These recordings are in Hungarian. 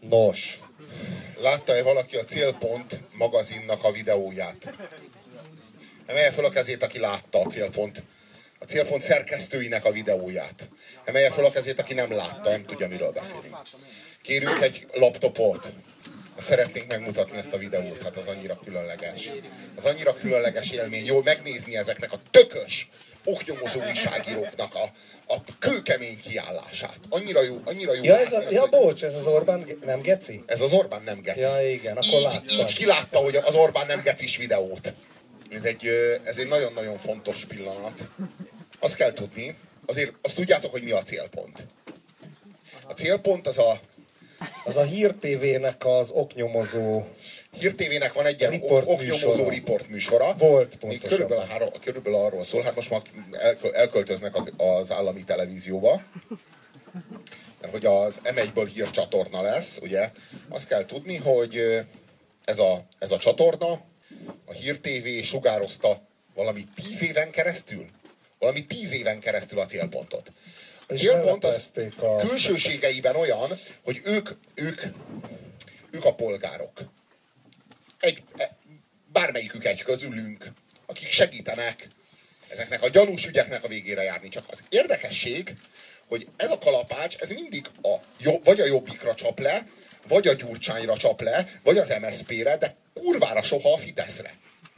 Nos. Látta-e valaki a Célpont magazinnak a videóját? Emelje fel a kezét, aki látta a Célpont szerkesztőinek a videóját. Emelje fel a kezét, aki nem látta, nem tudja, miről beszélünk. Kérünk egy laptopot. Szeretnénk megmutatni ezt a videót, hát az annyira különleges. Az annyira különleges élmény, jól megnézni ezeknek a tökös, oknyomozó újságíróknak a kőkemény kiállását. Annyira jó Ja, látni, bocs, ez az Orbán nem geci? Ez az Orbán nem geci. Ja, igen, akkor láttam. Így kilátta, hogy az Orbán nem gecis videót. Ez egy nagyon-nagyon fontos pillanat. Azt kell tudni, azért azt tudjátok, hogy mi a Célpont. A Célpont az a Hír TV-nek az oknyomozó... Hír TV-nek van egy ilyen oknyomozó riportműsora. Volt pontosan. Körülbelül arról szól, hát most már elköltöznek az állami televízióba, mert hogy az M1-ből hírcsatorna lesz, ugye. Azt kell tudni, hogy ez a csatorna, a Hír TV sugározta valami 10 éven keresztül a Célpontot. A Célpont az külsőségeiben olyan, hogy ők a polgárok. Bármelyikük egy közülünk, akik segítenek ezeknek a gyanús ügyeknek a végére járni. Csak az érdekesség, hogy ez a kalapács, ez mindig vagy a Jobbikra csap le, vagy a Gyurcsányra csap le, vagy az MSZP-re, de kurvára soha a Fideszre.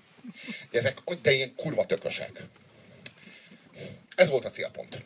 De ilyen kurva tökösek. Ez volt a Célpont.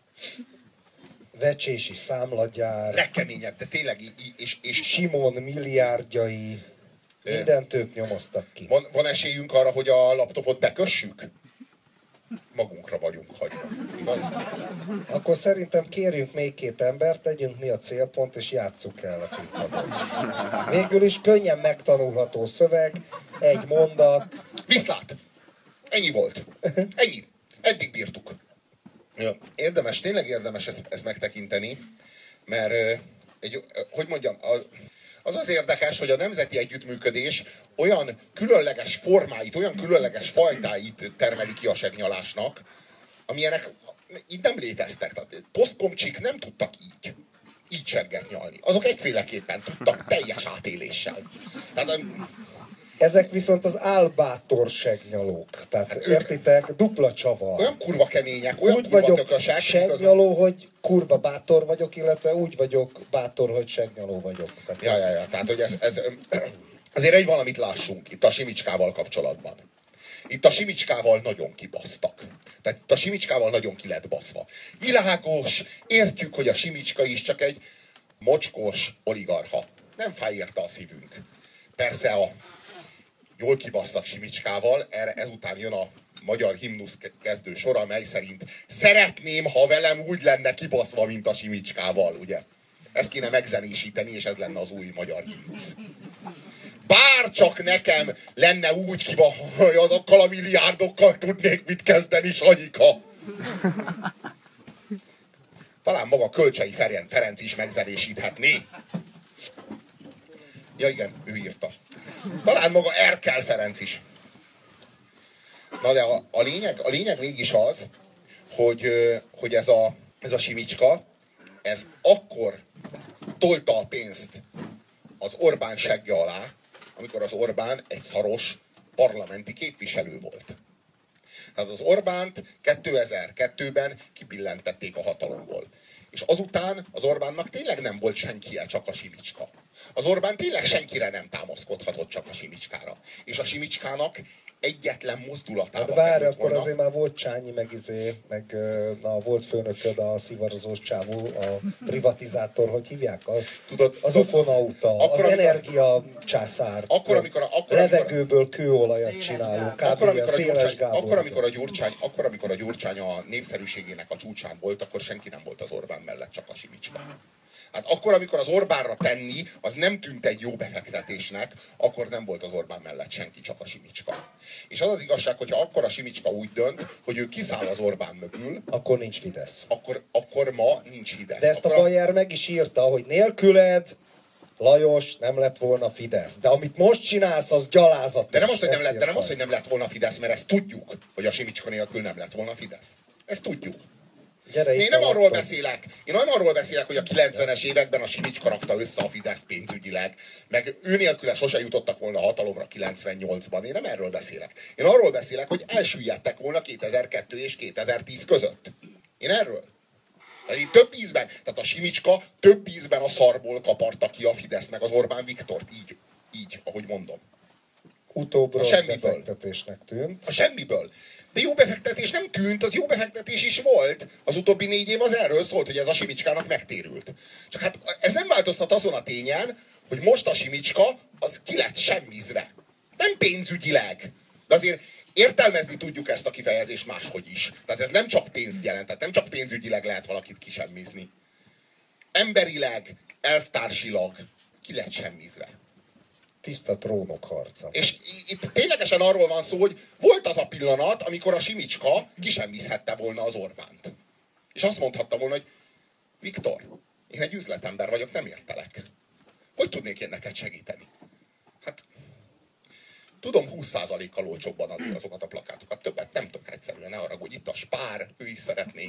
Vecsési számlagyár. Legkeményebb, de tényleg és Simon milliárdjai. Mindent ők nyomoztak ki. Van esélyünk arra, hogy a laptopot bekössük? Magunkra vagyunk hagyva. Igaz? Akkor szerintem kérjünk még 2 embert, legyünk mi a Célpont, és játsszuk el a színpadon. Végül is könnyen megtanulható szöveg, egy mondat. Viszlát! Ennyi volt. Ennyi. Eddig bírtuk. Ja, tényleg érdemes ezt megtekinteni, mert hogy mondjam, az érdekes, hogy a nemzeti együttműködés olyan különleges formáit, olyan különleges fajtáit termeli ki a segnyalásnak, amilyenek így nem léteztek. Tehát posztkomcsik nem tudtak így segget nyalni. Azok egyféleképpen tudtak, teljes átéléssel. Tehát, ezek viszont az álbátor segnyalók. Tehát hát értitek, dupla csavar. Olyan kurva kemények, olyan úgy kurva tökösek. Segnyaló, hogy kurva bátor vagyok, illetve úgy vagyok bátor, hogy segnyaló vagyok. Tehát, tehát hogy ez azért egy valamit lássunk itt a Simicskával kapcsolatban. Itt a Simicskával nagyon kibasztak. Tehát itt a Simicskával nagyon ki lett baszva. Világos, értjük, hogy a Simicska is csak egy mocskos oligarcha. Nem fáj érte a szívünk. Persze jól kibasztak Simicskával, ezután jön a magyar himnusz kezdő sora, mely szerint szeretném, ha velem úgy lenne kibaszva, mint a Simicskával, ugye? Ezt kéne megzenésíteni, és ez lenne az új magyar himnusz. Bár csak nekem lenne úgy hogy azokkal a milliárdokkal tudnék mit kezdeni, Sanyika. Talán maga Kölcsei Ferenc is megzenésíthetné. Ja igen, ő írta. Talán maga Erkel Ferenc is. Na de a lényeg mégis az, hogy ez a Simicska, ez akkor tolta a pénzt az Orbán seggje alá, amikor az Orbán egy szaros parlamenti képviselő volt. Tehát az Orbánt 2002-ben kibillentették a hatalomból. És azután az Orbánnak tényleg nem volt senkije, csak a Simicska. Az Orbán tényleg senkire nem támaszkodhatott, csak a Simicskára. És a Simicskának egyetlen mozdulatában... Hát várj, akkor volna. Azért már volt Csányi, meg volt főnököd, a szivarozós csávó, a privatizátor, hogy hívják? Az ufonauta, az energia császár. Levegőből kőolajat csinálunk, akkor, amikor a Gyurcsány a népszerűségének a csúcsán volt, akkor senki nem volt az Orbán mellett, csak a Simicska. Hát akkor, amikor az Orbánra tenni, az nem tűnt egy jó befektetésnek, akkor nem volt az Orbán mellett senki, csak a Simicska. És az az igazság, hogyha akkor a Simicska úgy dönt, hogy ő kiszáll az Orbán mögül, akkor nincs Fidesz. Akkor ma nincs Fidesz. De ezt a Bayer meg is írta, hogy nélküled, Lajos, nem lett volna Fidesz. De amit most csinálsz, az gyalázat. De nem az, hogy nem lett volna Fidesz, mert ezt tudjuk, hogy a Simicska nélkül nem lett volna Fidesz. Ezt tudjuk. Én nem arról beszélek, hogy a 90-es években a Simicska rakta össze a Fidesz pénzügyileg, meg ő nélküle sose jutottak volna hatalomra 98-ban. Én nem erről beszélek. Én arról beszélek, hogy elsüllyedtek volna 2002 és 2010 között. Én erről. Több ízben, tehát a Simicska több ízben a szarból kaparta ki a Fidesz meg az Orbán Viktort. Így, ahogy mondom. Utóbb rossz befektetésnek tűnt. A semmiből. De jó befektetés nem tűnt, az jó befektetés is volt. Az utóbbi 4 év az erről szólt, hogy ez a Simicskának megtérült. Csak hát ez nem változtat azon a tényen, hogy most a Simicska az ki lett semmizve. Nem pénzügyileg. De azért értelmezni tudjuk ezt a kifejezést máshogy is. Tehát ez nem csak pénzt jelent, tehát nem csak pénzügyileg lehet valakit kisemmizni. Emberileg, elvtársilag ki lett semmizve. Tiszta trónok harca. És itt ténylegesen arról van szó, hogy volt az a pillanat, amikor a Simicska kisemmizhette volna az Orbánt. És azt mondhatta volna, hogy Viktor, én egy üzletember vagyok, nem értelek. Hogy tudnék én neked segíteni? Hát, tudom 20%-kal olcsóbban adni azokat a plakátokat. Többet nem tudok egyszerűen, ne haragudj. Itt a Spár, ő is szeretné.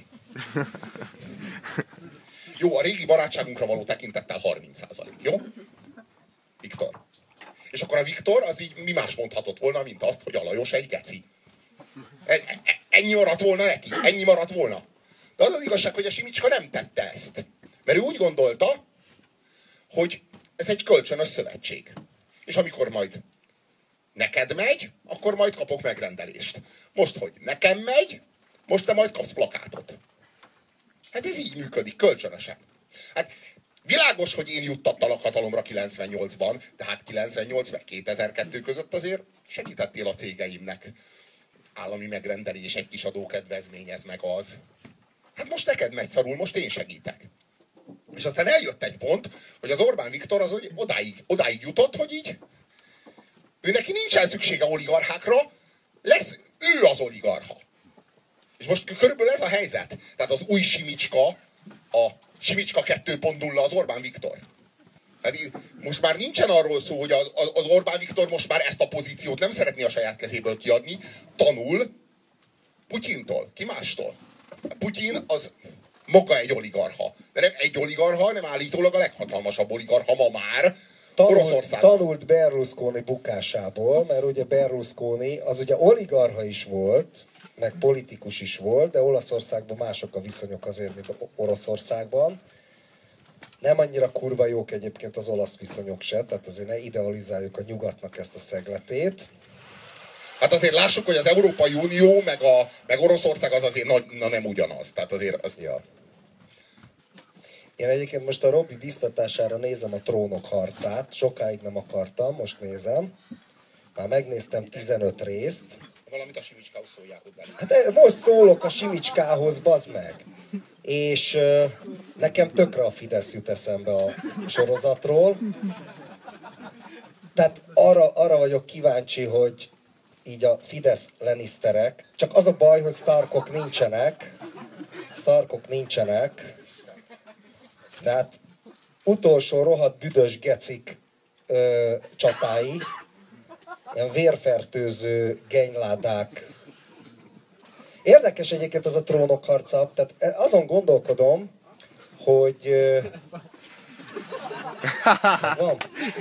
Jó, a régi barátságunkra való tekintettel 30%, jó? Viktor. És akkor a Viktor az így mi más mondhatott volna, mint azt, hogy a Lajos egy geci. Ennyi maradt volna neki, ennyi maradt volna. De az az igazság, hogy a Simicska nem tette ezt. Mert ő úgy gondolta, hogy ez egy kölcsönös szövetség. És amikor majd neked megy, akkor majd kapok megrendelést. Most, hogy nekem megy, most te majd kapsz plakátot. Hát ez így működik, kölcsönösen. Hát világos, hogy én juttattalak hatalomra 98-ban, de hát 98 meg 2002 között azért segítettél a cégeimnek. Állami megrendelés, egy kis adókedvezmény, ez meg az. Hát most neked megy szarul, most én segítek. És aztán eljött egy pont, hogy az Orbán Viktor az hogy odáig jutott, hogy így ő neki nincsen szüksége oligarchákra, lesz ő az oligarcha. És most körülbelül ez a helyzet. Tehát az új Simicska, a Simicska 2.0 az Orbán Viktor. Hát most már nincsen arról szó, hogy az Orbán Viktor most már ezt a pozíciót nem szeretné a saját kezéből kiadni, tanul Putyintól, ki mástól. Putyin az maga egy oligarcha. De nem egy oligarcha, hanem állítólag a leghatalmasabb oligarcha ma már Oroszországban. Tanult Berlusconi bukásából, mert ugye Berlusconi az ugye oligarcha is volt, meg politikus is volt, de Olaszországban mások a viszonyok azért, mint Oroszországban. Nem annyira kurva jók egyébként az olasz viszonyok se, tehát azért ne idealizáljuk a nyugatnak ezt a szegletét. Hát azért lássuk, hogy az Európai Unió meg Oroszország az azért nem ugyanaz. Tehát azért az... Ja. Én egyébként most a Robi biztatására nézem a Trónok harcát. Sokáig nem akartam, most nézem. Már megnéztem 15 részt. Valamit a Simicskához szóljál hozzá. Hát most szólok a Simicskához, bazd meg. És nekem tökre a Fidesz jut eszembe a sorozatról. Tehát arra vagyok kíváncsi, hogy így a Fidesz Lannisterek, csak az a baj, hogy Starkok nincsenek, tehát utolsó rohadt büdös gecik csatái, ilyen vérfertőző genyládák. Érdekes egyébként az a Trónok harca, tehát azon gondolkodom, hogy... van?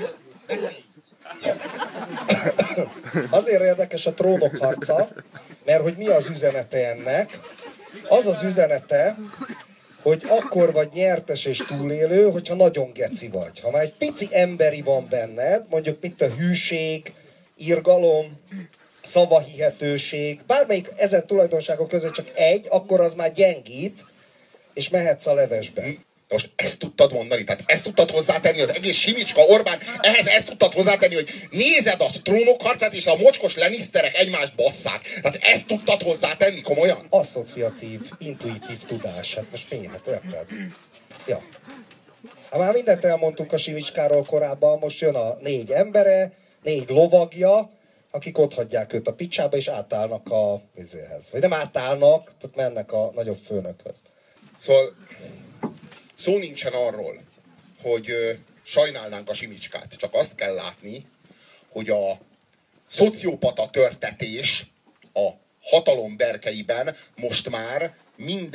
Azért érdekes a Trónok harca, mert hogy mi az üzenete ennek? Az az üzenete, hogy akkor vagy nyertes és túlélő, hogyha nagyon geci vagy. Ha már egy pici emberi van benned, mondjuk mit a hűség, irgalom, szavahihetőség, bármelyik ezen tulajdonságok között csak egy, akkor az már gyengít, és mehetsz a levesbe. Most ezt tudtad mondani, tehát ezt tudtad hozzátenni, az egész Simicska, Orbán, ehhez ezt tudtad hozzátenni, hogy nézed a Trónok harcát, és a mocskos Lannisterek egymást basszák. Tehát ezt tudtad hozzátenni, komolyan? Asszociatív, intuitív tudás, hát most mi, hát érted? Ja. Hát már mindent elmondtunk a Simicskáról korábban, most jön a 4 embere, 4 lovagja, akik otthagyják őt a picsába, és átállnak a vizéhez. Vagy nem átállnak, tehát mennek a nagyobb főnökhöz. Szóval szó nincsen arról, hogy sajnálnánk a Simicskát. Csak azt kell látni, hogy a szociopata törtetés a hatalom berkeiben most már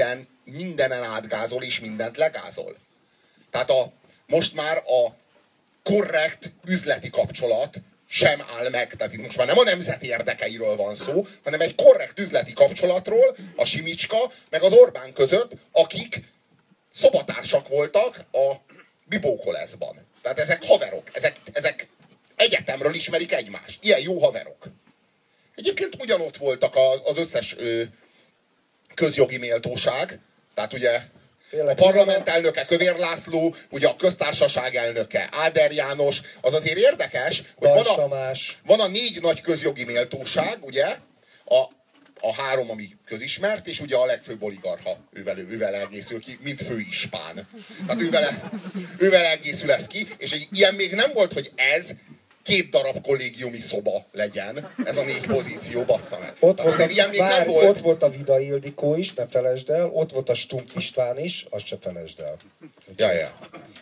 mindenen átgázol és mindent legázol. Tehát most már a korrekt üzleti kapcsolat sem áll meg. Tehát itt most már nem a nemzeti érdekeiről van szó, hanem egy korrekt üzleti kapcsolatról a Simicska meg az Orbán között, akik szobatársak voltak a Bibókoleszban. Tehát ezek haverok, ezek egyetemről ismerik egymást. Ilyen jó haverok. Egyébként ugyanott voltak az összes közjogi méltóság, tehát ugye a parlament elnöke Kövér László, ugye a köztársaság elnöke Áder János, az azért érdekes, hogy van a 4 nagy közjogi méltóság, ugye, a 3, ami közismert, és ugye a legfőbb oligarcha, ővel egészül ki, mint főispán. Tehát ővel egészül ez ki, és egy ilyen még nem volt, hogy ez 2 darab kollégiumi szoba legyen, ez a 4 pozíció, bassza meg. Ott volt a Vida Ildikó is, ne felejtsd el, ott volt a Stumpf István is, azt se felejtsd el. Ja.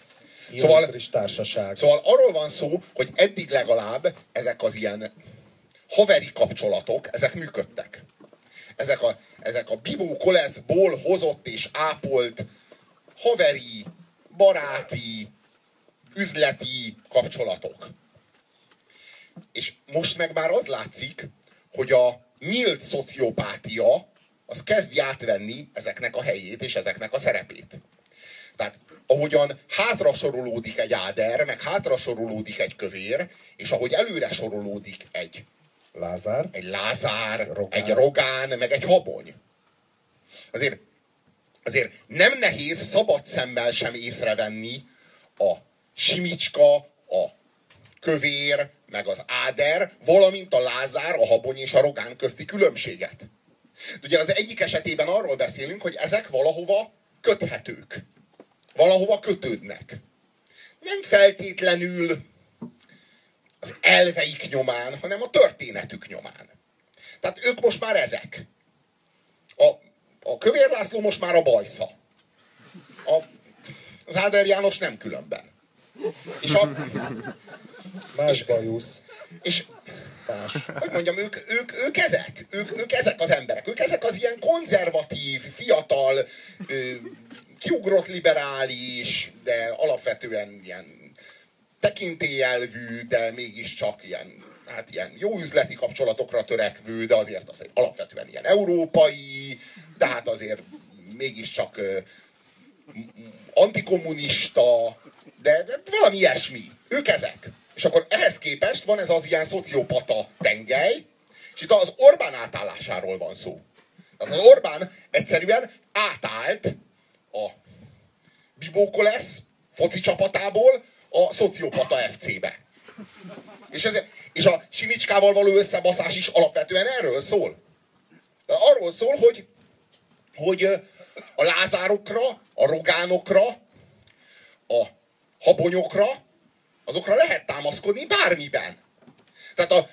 Szóval arról van szó, hogy eddig legalább ezek az ilyen haveri kapcsolatok, ezek működtek. Ezek a Bibó Koleszból hozott és ápolt haveri, baráti, üzleti kapcsolatok. És most meg már az látszik, hogy a nyílt szociopátia az kezdi átvenni ezeknek a helyét és ezeknek a szerepét. Tehát ahogyan hátra sorolódik egy Áder, meg hátra sorolódik egy Kövér, és ahogy előre sorolódik egy Lázár, Rogán. Egy Rogán, meg egy Habony. Azért nem nehéz szabad szemmel sem észrevenni a Simicska, a Kövér, meg az Áder, valamint a Lázár, a Habony és a Rogán közti különbséget. Ugye az egyik esetében arról beszélünk, hogy ezek valahova köthetők. Valahova kötődnek. Nem feltétlenül az elveik nyomán, hanem a történetük nyomán. Tehát ők most már ezek. A Kövér László most már a bajsza. Az Áder János nem különben. Más bajusz. És hogy mondjam, ők ezek. Ők ezek az emberek. Ők ezek az ilyen konzervatív, fiatal, kiugrott liberális, de alapvetően ilyen tekintélyelvű, de mégiscsak ilyen jó üzleti kapcsolatokra törekvő, de azért az alapvetően ilyen európai, de hát azért mégiscsak antikommunista, de valami ilyesmi. Ők ezek. És akkor ehhez képest van ez az ilyen szociopata tengely, és itt az Orbán átállásáról van szó. Tehát az Orbán egyszerűen átállt a Bibókolesz foci csapatából a szociopata FC-be. És a Simicskával való összebaszás is alapvetően erről szól. Arról szól, hogy a Lázárokra, a Rogánokra, a Habonyokra, azokra lehet támaszkodni bármiben. Tehát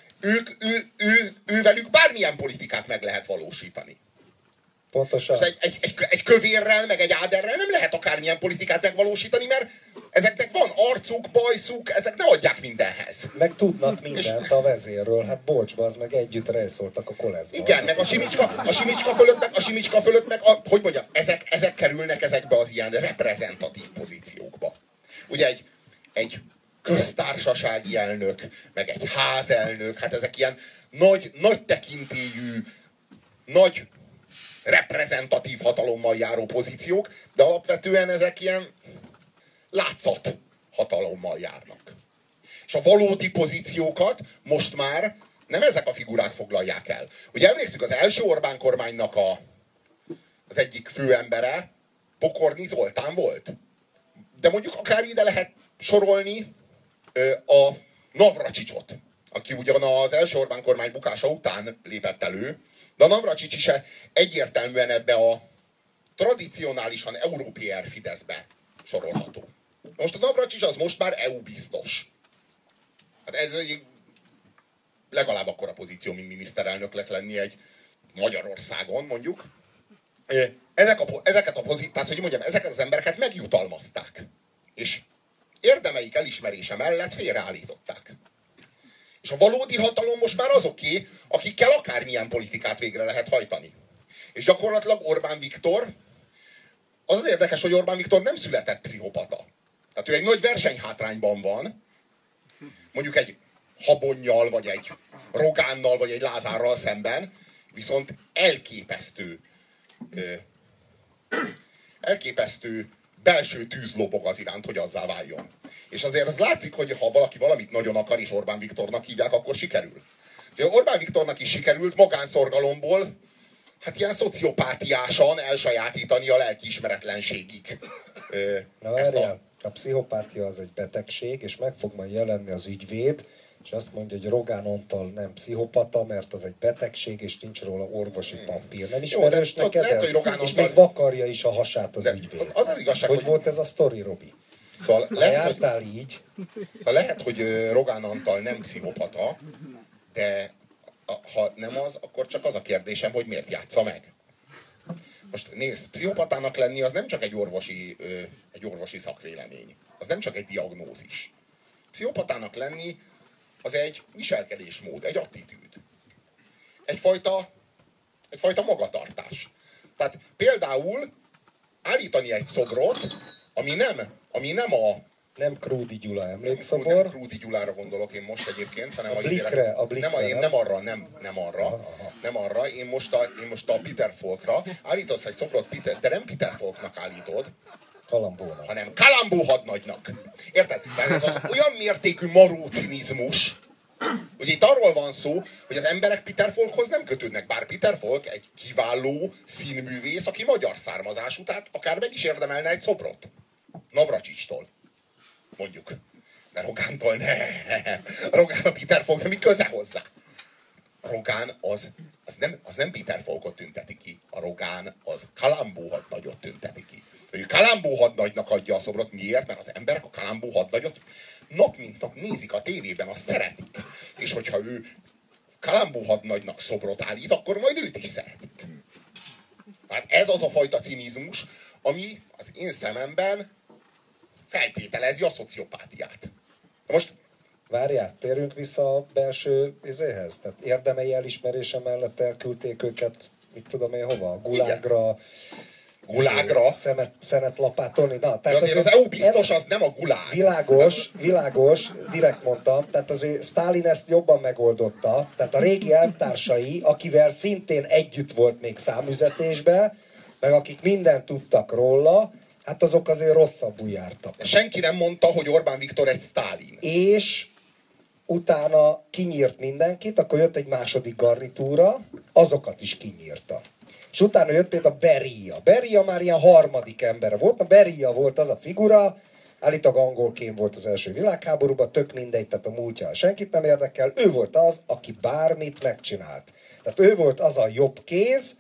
ővelük bármilyen politikát meg lehet valósítani. Pontosan. Egy Kövérrel, meg egy Áderrel nem lehet akármilyen politikát megvalósítani, mert ezeknek van arcuk, bajszuk, ezek ne adják mindenhez. Meg tudnak mindent a vezérről, hát bocs, az meg együtt rejszoltak a koleszba. Igen, meg a Simicska fölött meg hogy mondjam, ezek kerülnek ezekbe az ilyen reprezentatív pozíciókba. Ugye egy köztársasági elnök, meg egy házelnök, hát ezek ilyen nagy tekintélyű, nagy reprezentatív hatalommal járó pozíciók, de alapvetően ezek ilyen látszat hatalommal járnak. És a valódi pozíciókat most már nem ezek a figurák foglalják el. Ugye emlékszünk, az első Orbán kormánynak az egyik főembere Pokorni Zoltán volt. De mondjuk akár ide lehet sorolni a Navracsicsot, aki ugyan az első Orbán kormány bukása után lépett elő, de a Navracsics is egyértelműen ebbe a tradicionálisan európai Fideszbe sorolható. Most a Navracsics az most már EU biztos. Hát ez legalább akkora pozíció, mint miniszterelnöknek lenni egy Magyarországon, mondjuk. Ezeket az embereket megjutalmazták. És érdemeik elismerése mellett félreállították. És a valódi hatalom most már azoké, akikkel akármilyen politikát végre lehet hajtani. És gyakorlatilag Orbán Viktor az érdekes, hogy Orbán Viktor nem született pszichopata. Tehát ő egy nagy versenyhátrányban van, mondjuk egy Habonnyal, vagy egy Rogánnal, vagy egy Lázárral szemben, viszont elképesztő belső tűz lobog az iránt, hogy azzá váljon. És azért az látszik, hogy ha valaki valamit nagyon akar, és Orbán Viktornak hívják, akkor sikerül. Orbán Viktornak is sikerült magánszorgalomból, hát ilyen szociopátiásan elsajátítani a lelkiismeretlenségig. Na várjál, a pszichopátia az egy betegség, és meg fog majd jelenni az ügyvéd, és azt mondja, hogy Rogán Antal nem pszichopata, mert az egy betegség, és nincs róla orvosi papír. Nem ismerős neked lehet, ez? Hogy és még vakarja is a hasát az ügyvéd. Az igazság, hogy volt ez a sztori, Robi? Szóval jártál így? Szóval lehet, hogy Rogán Antal nem pszichopata, de ha nem az, akkor csak az a kérdésem, hogy miért játsza meg. Most nézd, pszichopatának lenni az nem csak egy orvosi szakvélemény. Az nem csak egy diagnózis. Pszichopatának lenni az egy viselkedésmód, egy attitűd. Egyfajta magatartás. Tehát például állítani egy szobrot, ami nem a... Nem Krúdi Gyula emlékszobor. Nem Krúdi Gyulára gondolok én most egyébként, hanem a Blikre. Én nem arra. Én most a Peter Falkra. Állítasz egy szobrot, de nem Peter Falknak állítod, Kalambónak. hanem Kalambó hadnagynak. Érted? Tehát ez az olyan mértékű maró cinizmus, hogy itt arról van szó, hogy az emberek Peter Falkhoz nem kötődnek, bár Peter Falk egy kiváló színművész, aki magyar származású, tehát akár meg is érdemelne egy szobrot. Navracsicstól. Mondjuk. De Rogántól ne. Rogán a Peter Falk, de mi köze hozzá? A Rogán az nem Peter Falkot tünteti ki. A Rogán az Kalambó hadnagyot tünteti ki. Hogy Kalambó hadnagynak adja a szobrot. Miért? Mert az emberek a Kalambó hadnagyot nap mint nap nézik a tévében, azt szeretik. És hogyha ő Kalambó hadnagynak szobrot állít, akkor majd őt is szeretik. Hát ez az a fajta cinizmus, ami az én szememben feltételezi a szociopátiát. Most várjál, térjünk vissza a belső izéhez. Tehát érdemei elismerése mellett elküldték őket, mit tudom én hova, Gulágra. Szenet lapátolni. Na, tehát azért az EU biztos, az nem a gulág. Világos, direkt mondtam. Tehát azért Sztálin ezt jobban megoldotta. Tehát a régi elvtársai, akivel szintén együtt volt még számüzetésben, meg akik mindent tudtak róla, hát azok azért rosszabbul jártak. Senki nem mondta, hogy Orbán Viktor egy Sztálin. És utána kinyírt mindenkit, akkor jött egy második garnitúra, azokat is kinyírta. És utána jött például Beria. Beria már ilyen harmadik embere volt. A Beria volt az a figura, állítólag angolkém volt az első világháborúban, tök mindegy, tehát a múltja senkit nem érdekel. Ő volt az, aki bármit megcsinált. Tehát ő volt az a jobb kéz,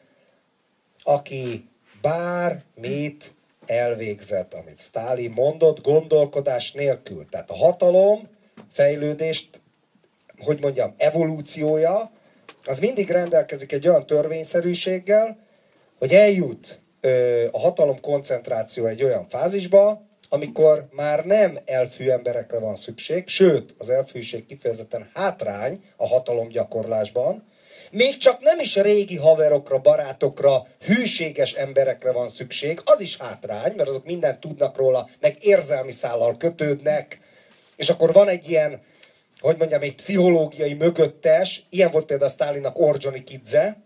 aki bármit elvégzett, amit Sztálin mondott, gondolkodás nélkül. Tehát a hatalom fejlődést, hogy mondjam, evolúciója, az mindig rendelkezik egy olyan törvényszerűséggel, hogy eljut a hatalom koncentráció egy olyan fázisba, amikor már nem elfű emberekre van szükség, sőt, az elfűség kifejezetten hátrány a hatalomgyakorlásban, még csak nem is régi haverokra, barátokra, hűséges emberekre van szükség, az is hátrány, mert azok mindent tudnak róla, meg érzelmi szállal kötődnek, és akkor van egy ilyen, hogy mondjam, egy pszichológiai mögöttes, ilyen volt például a Sztálinnak Ordzsonikidze,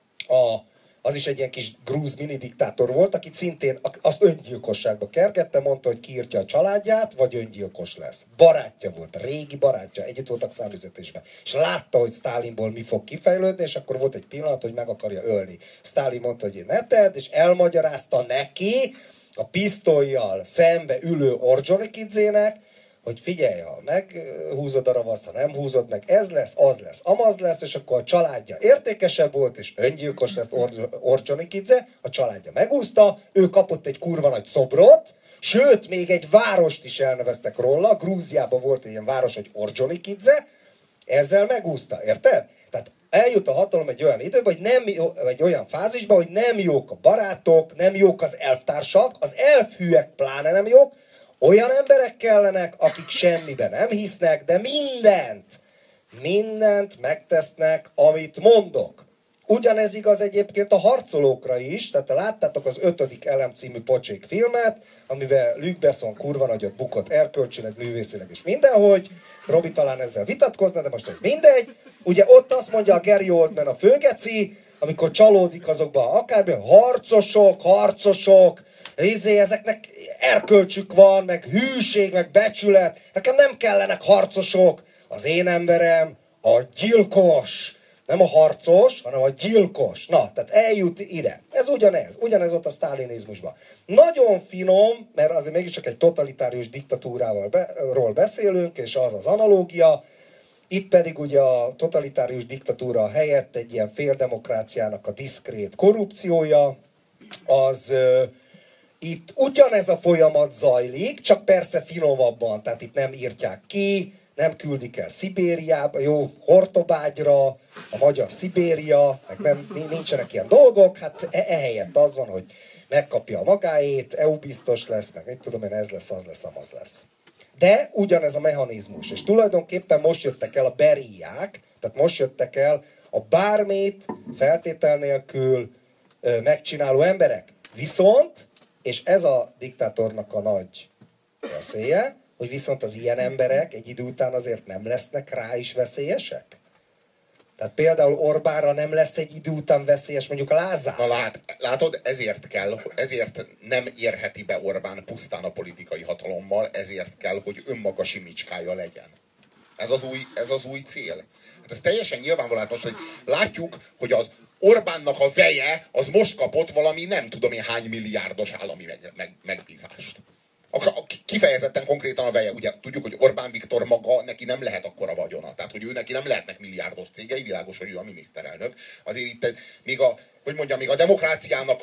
az is egy ilyen kis grúz mini diktátor volt, aki szintén azt öngyilkosságba kergette, mondta, hogy kiírtja a családját, vagy öngyilkos lesz. Barátja volt, régi barátja, együtt voltak számüzetésben. És látta, hogy Sztálinból mi fog kifejlődni, és akkor volt egy pillanat, hogy meg akarja ölni. Sztálin mondta, hogy én ne tedd, és elmagyarázta neki a pisztollyal szembe ülő Ordzsonikidzének, hogy figyelj, ha meghúzod a ravaszt, ha nem húzod meg, ez lesz, az lesz, amaz lesz, és akkor a családja értékesebb volt, és öngyilkos lett Ordzsonikidze, a családja megúszta, ő kapott egy kurva nagy szobrot, sőt, még egy várost is elneveztek róla, Grúziában volt egy ilyen város, hogy Ordzsonikidze, ezzel megúszta, érted? Tehát eljut a hatalom egy olyan időben, hogy nem jó, egy olyan fázisban, hogy nem jók a barátok, nem jók az elvtársak, az elfhűek pláne nem jók, olyan emberek kellenek, akik semmiben nem hisznek, de mindent megtesznek, amit mondok. Ugyanez igaz egyébként a harcolókra is, tehát láttátok az 5. elem című pocsék filmet, amiben Luc Besson kurva nagyot bukott erkölcsileg, művészileg és mindenhogy. Robi talán ezzel vitatkozna, de most ez mindegy. Ugye ott azt mondja a Gary Oldman a főgeci, amikor csalódik azokban akármilyen harcosok, ezeknek erkölcsük van, meg hűség, meg becsület. Nekem nem kellenek harcosok. Az én emberem a gyilkos. Nem a harcos, hanem a gyilkos. Na, tehát eljut ide. Ez ugyanez ott a sztálinizmusban. Nagyon finom, mert azért mégiscsak egy totalitárius diktatúráról beszélünk, és az az analógia. Itt pedig ugye a totalitárius diktatúra helyett egy ilyen féldemokráciának a diszkrét korrupciója, az itt ugyanez a folyamat zajlik, csak persze finomabban, tehát itt nem írtják ki, nem küldik el Szibériába, jó, Hortobágyra, a magyar Szibéria, meg nincsenek ilyen dolgok, hát ehelyett az van, hogy megkapja a magáét, EU biztos lesz, meg mit tudom én, ez lesz, az lesz, amaz lesz. De ugyanez a mechanizmus, és tulajdonképpen most jöttek el a beríják, tehát most jöttek el a bármit feltétel nélkül megcsináló emberek. Viszont, és ez a diktátornak a nagy veszélye, hogy viszont az ilyen emberek egy idő után azért nem lesznek rá is veszélyesek? Tehát például Orbánra nem lesz egy idő után veszélyes mondjuk a Lázár? Na látod, ezért nem érheti be Orbán pusztán a politikai hatalommal, ezért kell, hogy önmaga simicskája legyen. Ez az új cél. Hát ez teljesen nyilvánvaló, most, hogy látjuk, hogy az Orbánnak a veje az most kapott valami nem tudom én hány milliárdos állami megbízást. Kifejezetten konkrétan a veje, ugye tudjuk, hogy Orbán Viktor maga, neki nem lehet akkora vagyona. Tehát, hogy ő neki nem lehetnek milliárdos cégei, világos, hogy ő a miniszterelnök. Azért itt még a demokráciának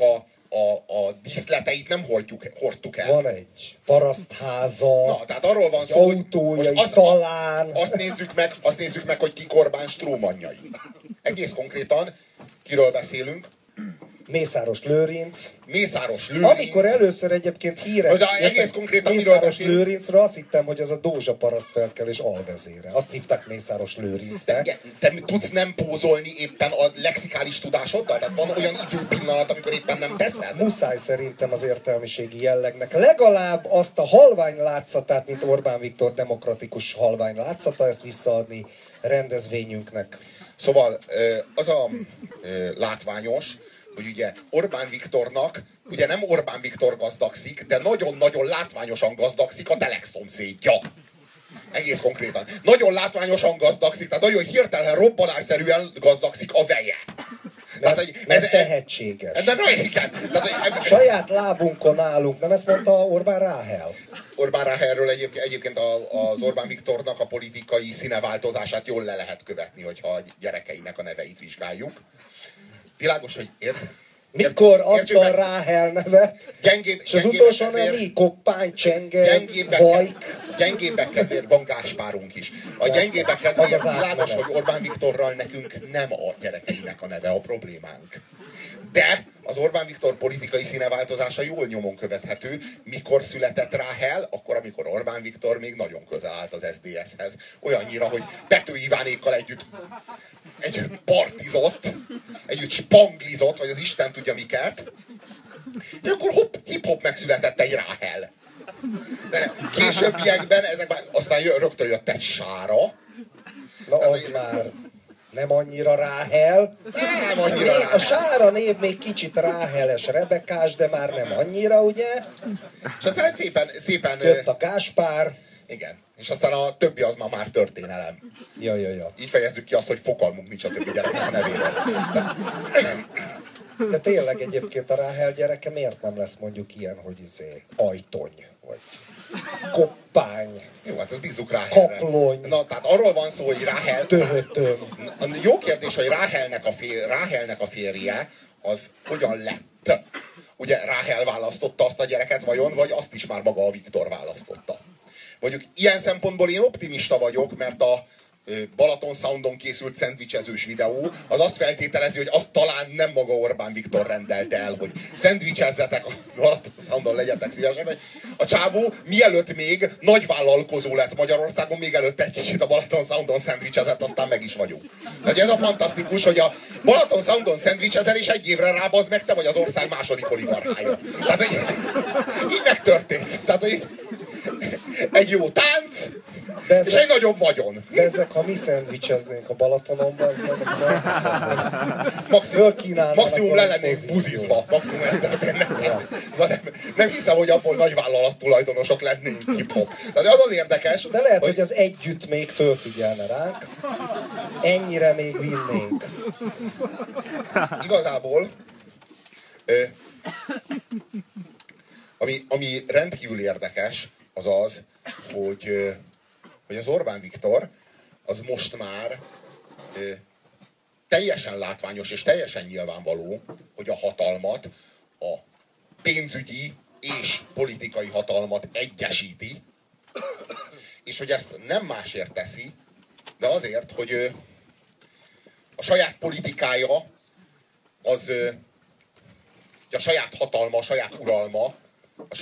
a díszleteit nem hordtuk el. Van egy parasztháza, na, tehát arról van egy szó, autója, hogy talán. Azt nézzük meg, hogy ki Orbán strómanjai. Egész konkrétan kiről beszélünk? Mészáros Lőrinc. Amikor először egyébként híres Mészáros Lőrincről, azt hittem, hogy az a Dózsa parasztfelkelés alvezére. Azt hívták Mészáros Lőrincnek. Te tudsz nem pózolni éppen a lexikális tudásoddal? Tehát van olyan időpillanat, amikor éppen nem teszed? Muszáj szerintem az értelmiségi jellegnek legalább azt a halvány látszatát, mint Orbán Viktor demokratikus halvány látszata, ezt visszaadni rendezvényünknek. Szóval az a látványos, hogy ugye Orbán Viktornak, ugye nem Orbán Viktor gazdagszik, de nagyon-nagyon látványosan gazdagszik a Telex szomszédja. Egész konkrétan. Nagyon látványosan gazdagszik, tehát nagyon hirtelen, robbanásszerűen gazdagszik a veje. Mert tehetséges. Igen. Saját lábunkon állunk, nem ezt mondta Orbán Ráhel? Orbán Ráhelről egyébként az Orbán Viktornak a politikai színeváltozását jól le lehet követni, hogyha a gyerekeinek a neveit vizsgáljuk. Világos, hogy mikor adta a Ráhel nevet? És az utolsó nem mi? Koppány, Csenge, Vajk. Gyengébbek kedvéért van Gáspárunk is. A gyengébbek kedvéért világos, hogy Orbán Viktorral nekünk nem a gyerekeinek a neve a problémánk. De az Orbán Viktor politikai színeváltozása jól nyomon követhető. Mikor született Ráhel? Akkor, amikor Orbán Viktor még nagyon közel állt az SZDSZ-hez. Olyannyira, hogy Pető Ivánékkal együtt partizott, együtt spanglizott, vagy az Isten tudja miket. És akkor hip-hop megszületett egy Ráhel. De későbbiekben aztán rögtön jött egy Sára. Na az már nem annyira Ráhel. Nem annyira Ráhel. A Sára név még kicsit Ráheles, Rebekás, de már nem annyira, ugye? És aztán szépen jött a Gáspár. Igen. És aztán a többi az már történelem. Ja. Így fejezzük ki azt, hogy fogalmunk nincs a többi gyereknek a nevéről. De tényleg egyébként a Ráhel gyereke miért nem lesz mondjuk ilyen, hogy Ajtony, vagy Koppány. Jó, hát ezt bízzuk Ráhelre. Kaplony. Na, tehát arról van szó, hogy Ráhel... Töhötöm. Jó kérdés, hogy Ráhelnek a férje az hogyan lett? Ugye Ráhel választotta azt a gyereket vajon, vagy azt is már maga a Viktor választotta? Mondjuk ilyen szempontból én optimista vagyok, mert Balaton Soundon készült szendvicsezős videó, az azt feltételezi, hogy azt talán nem maga Orbán Viktor rendelte el, hogy szendvicsezzetek a Balaton Soundon, legyetek szívesek. A csávó mielőtt még nagy vállalkozó lett Magyarországon, még előtte egy kicsit a Balaton Soundon szendvicsezett, aztán meg is vagyunk. Tehát ez a fantasztikus, hogy a Balaton Soundon szendvicsezel, és egy évre rábazd meg, te vagy az ország második oligarchája. Tehát, hogy így megtörtént. Tehát, hogy egy jó tánc, és egy nagyobb vagyon. De ezek, ha mi szendvicseznénk a Balatonomba, az meg maximum le lennénk buzizva. Maximum ez történne. Ja. Nem hiszem, hogy abból nagy vállalat tulajdonosok lennénk hip-hop. De az az érdekes. De lehet, hogy az együtt még fölfigyelne ránk. Ennyire még vinnénk. Igazából ami rendkívül érdekes, az az, hogy az Orbán Viktor az most már teljesen látványos és teljesen nyilvánvaló, hogy a hatalmat, a pénzügyi és politikai hatalmat egyesíti, és hogy ezt nem másért teszi, de azért, hogy a saját politikája, az a saját hatalma, a saját uralma, a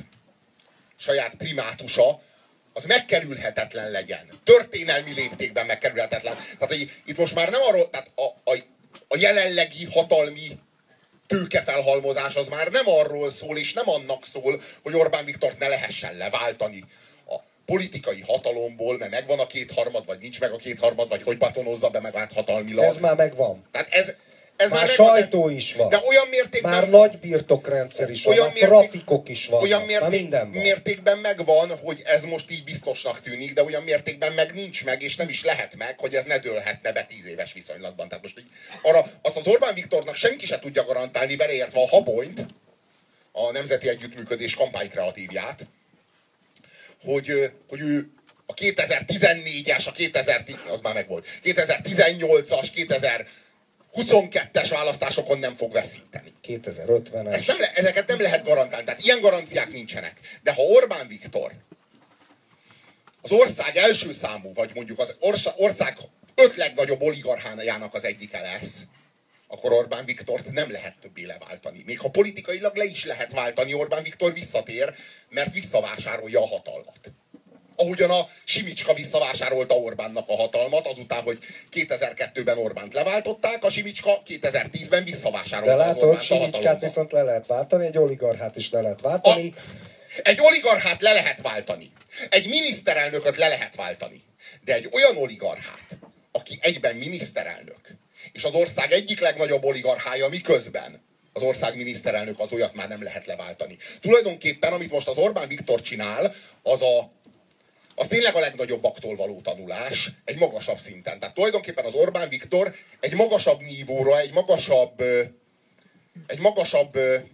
saját primátusa, az megkerülhetetlen legyen. Történelmi léptékben megkerülhetetlen. Tehát, hogy itt most már nem arról, tehát a jelenlegi hatalmi tőkefelhalmozás az már nem arról szól, és nem annak szól, hogy Orbán Viktort ne lehessen leváltani a politikai hatalomból, mert megvan a kétharmad, vagy nincs meg a kétharmad, vagy hogy batonozza be magát hatalmilag. Ez már megvan. Tehát ez már sajtó is van. De olyan mértékben... Már nagy birtokrendszer is van, trafikok is van. Olyan mértékben megvan, hogy ez most így biztosnak tűnik, de olyan mértékben meg nincs meg, és nem is lehet meg, hogy ez ne dőlhetne be 10 éves viszonylatban. Tehát most így arra azt az Orbán Viktornak senki se tudja garantálni, beleértve a Habonyt, a Nemzeti Együttműködés kampánykreatívját, hogy ő a 2014-es, a 2010, az már megvolt, 2018-as, 2022-es választásokon nem fog veszíteni. 2050-es. Ezeket nem lehet garantálni. Tehát ilyen garanciák nincsenek. De ha Orbán Viktor az ország első számú, vagy mondjuk az ország 5 legnagyobb oligarchájának az egyike lesz, akkor Orbán Viktort nem lehet többé leváltani. Még ha politikailag le is lehet váltani, Orbán Viktor visszatér, mert visszavásárolja a hatalmat. Ahogyan a Simicska visszavásárolta Orbánnak a hatalmat, azután, hogy 2002-ben Orbánt leváltották, a Simicska 2010-ben visszavásárolta az Orbánt a hatalmat. Simicskát viszont le lehet váltani, egy oligarchát is le lehet váltani. Egy oligarchát le lehet váltani. Egy miniszterelnököt le lehet váltani. De egy olyan oligarchát, aki egyben miniszterelnök, és az ország egyik legnagyobb oligarchája, miközben az ország miniszterelnök, az olyat már nem lehet leváltani. Tulajdonképpen, amit most az Orbán Viktor csinál, az tényleg a legnagyobbbaktól való tanulás, egy magasabb szinten. Tehát tulajdonképpen az Orbán Viktor egy magasabb nívóra, egy magasabb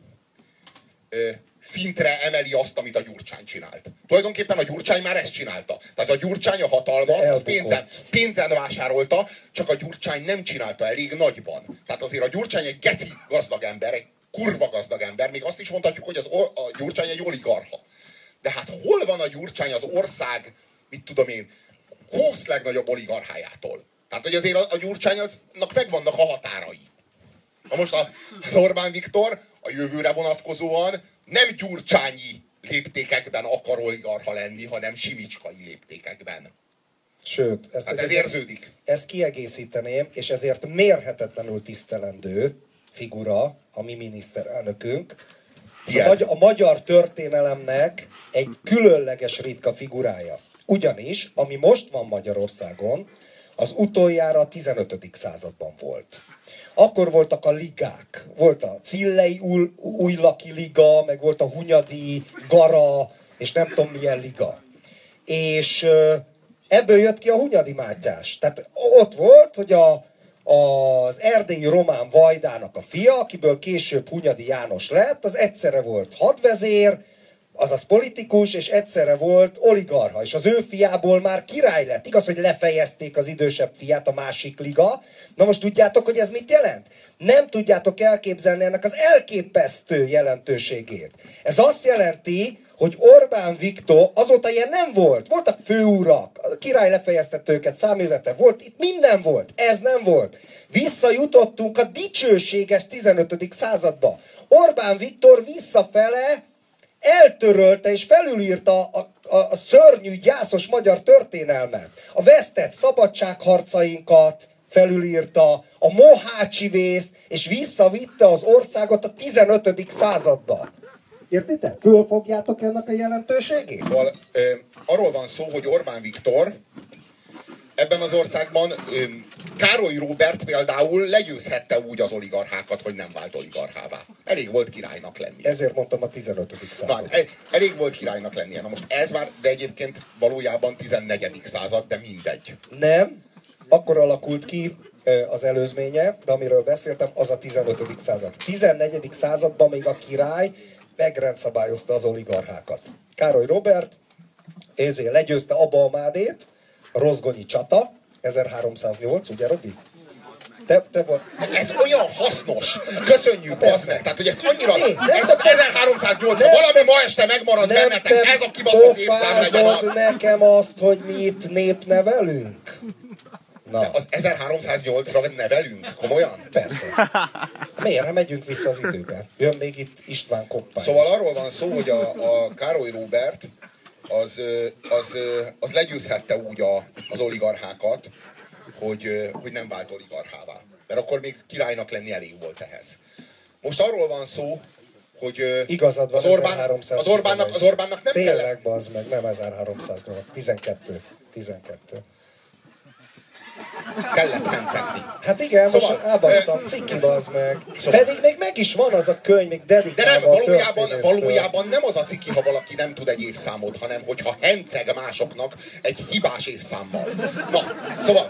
szintre emeli azt, amit a Gyurcsány csinált. Tulajdonképpen a Gyurcsány már ezt csinálta. Tehát a Gyurcsány a hatalmat, az pénzen vásárolta, csak a Gyurcsány nem csinálta elég nagyban. Tehát azért a Gyurcsány egy geci gazdag ember, egy kurva gazdag ember, még azt is mondhatjuk, hogy a Gyurcsány egy oligarcha. De hát hol van a Gyurcsány az ország, mit tudom én, 20 legnagyobb oligarchájától? Tehát, hogy azért a Gyurcsánynak megvannak a határai. Na most az Orbán Viktor a jövőre vonatkozóan nem gyurcsányi léptékekben akar oligarcha lenni, hanem simicskai léptékekben. Sőt, ez érződik. Ezt kiegészíteném, és ezért mérhetetlenül tisztelendő figura a mi miniszterelnökünk, a magyar történelemnek egy különleges ritka figurája. Ugyanis, ami most van Magyarországon, az utoljára a 15. században volt. Akkor voltak a ligák. Volt a Cillei Újlaki Liga, meg volt a Hunyadi, Gara, és nem tudom milyen liga. És ebből jött ki a Hunyadi Mátyás. Tehát ott volt, hogy az erdélyi román vajdának a fia, akiből később Hunyadi János lett, az egyszerre volt hadvezér, azaz politikus, és egyszerre volt oligarcha, és az ő fiából már király lett. Igaz, hogy lefejezték az idősebb fiát, a másik liga. Na most tudjátok, hogy ez mit jelent? Nem tudjátok elképzelni ennek az elképesztő jelentőségét. Ez azt jelenti, hogy Orbán Viktor, azóta ilyen nem volt. Voltak főurak, a király lefejeztette őket, száműzete volt, itt minden volt. Ez nem volt. Visszajutottunk a dicsőséges 15. századba. Orbán Viktor visszafele eltörölte és felülírta a szörnyű, gyászos magyar történelmet. A vesztett szabadságharcainkat felülírta, a mohácsi vészt, és visszavitte az országot a 15. századba. Értitek? Fölfogjátok ennek a jelentőségét? Szóval arról van szó, hogy Orbán Viktor ebben az országban Károly Róbert például legyőzhette úgy az oligarchákat, hogy nem vált oligarchává. Elég volt királynak lenni. Ezért mondtam a 15. század. Na, elég volt királynak lennie. Na most ez már, de egyébként valójában 14. század, de mindegy. Nem, akkor alakult ki az előzménye, de amiről beszéltem, az a 15. század. 14. században még a király megrendszabályozta az oligarchákat. Károly Róbert ezért legyőzte Aba Amádét, a rozgonyi csata, 1308, ugye Robi? Te vagy. Ez olyan hasznos! Köszönjük, bazd meg! Tehát, hogy ezt annyira... Ez az 1308, ha valami ma este megmarad bennetek, ez a kibaszott évszám legyen az! Nekem azt, hogy mi itt népnevelünk? Na. De az 1308-ra nevelünk? Komolyan? Persze. Miért nem megyünk vissza az időbe? Jön még itt István Koppány. Szóval arról van szó, hogy a Károly Róbert az legyőzhette úgy az oligarchákat, hogy nem vált oligarchává. Mert akkor még királynak lenni elég volt ehhez. Most arról van szó, hogy igazad van, az Orbánnak nem tényleg, kellett. bazd meg, nem 1308, 12. Kellett hencegni. Hát igen, szóval, most elbasztam, ciki bazd meg. Szóval, pedig még meg is van az a könyv, még dedikálva. De nem, valójában nem az a ciki, ha valaki nem tud egy évszámot, hanem hogyha henceg másoknak egy hibás évszámmal. Na, szóval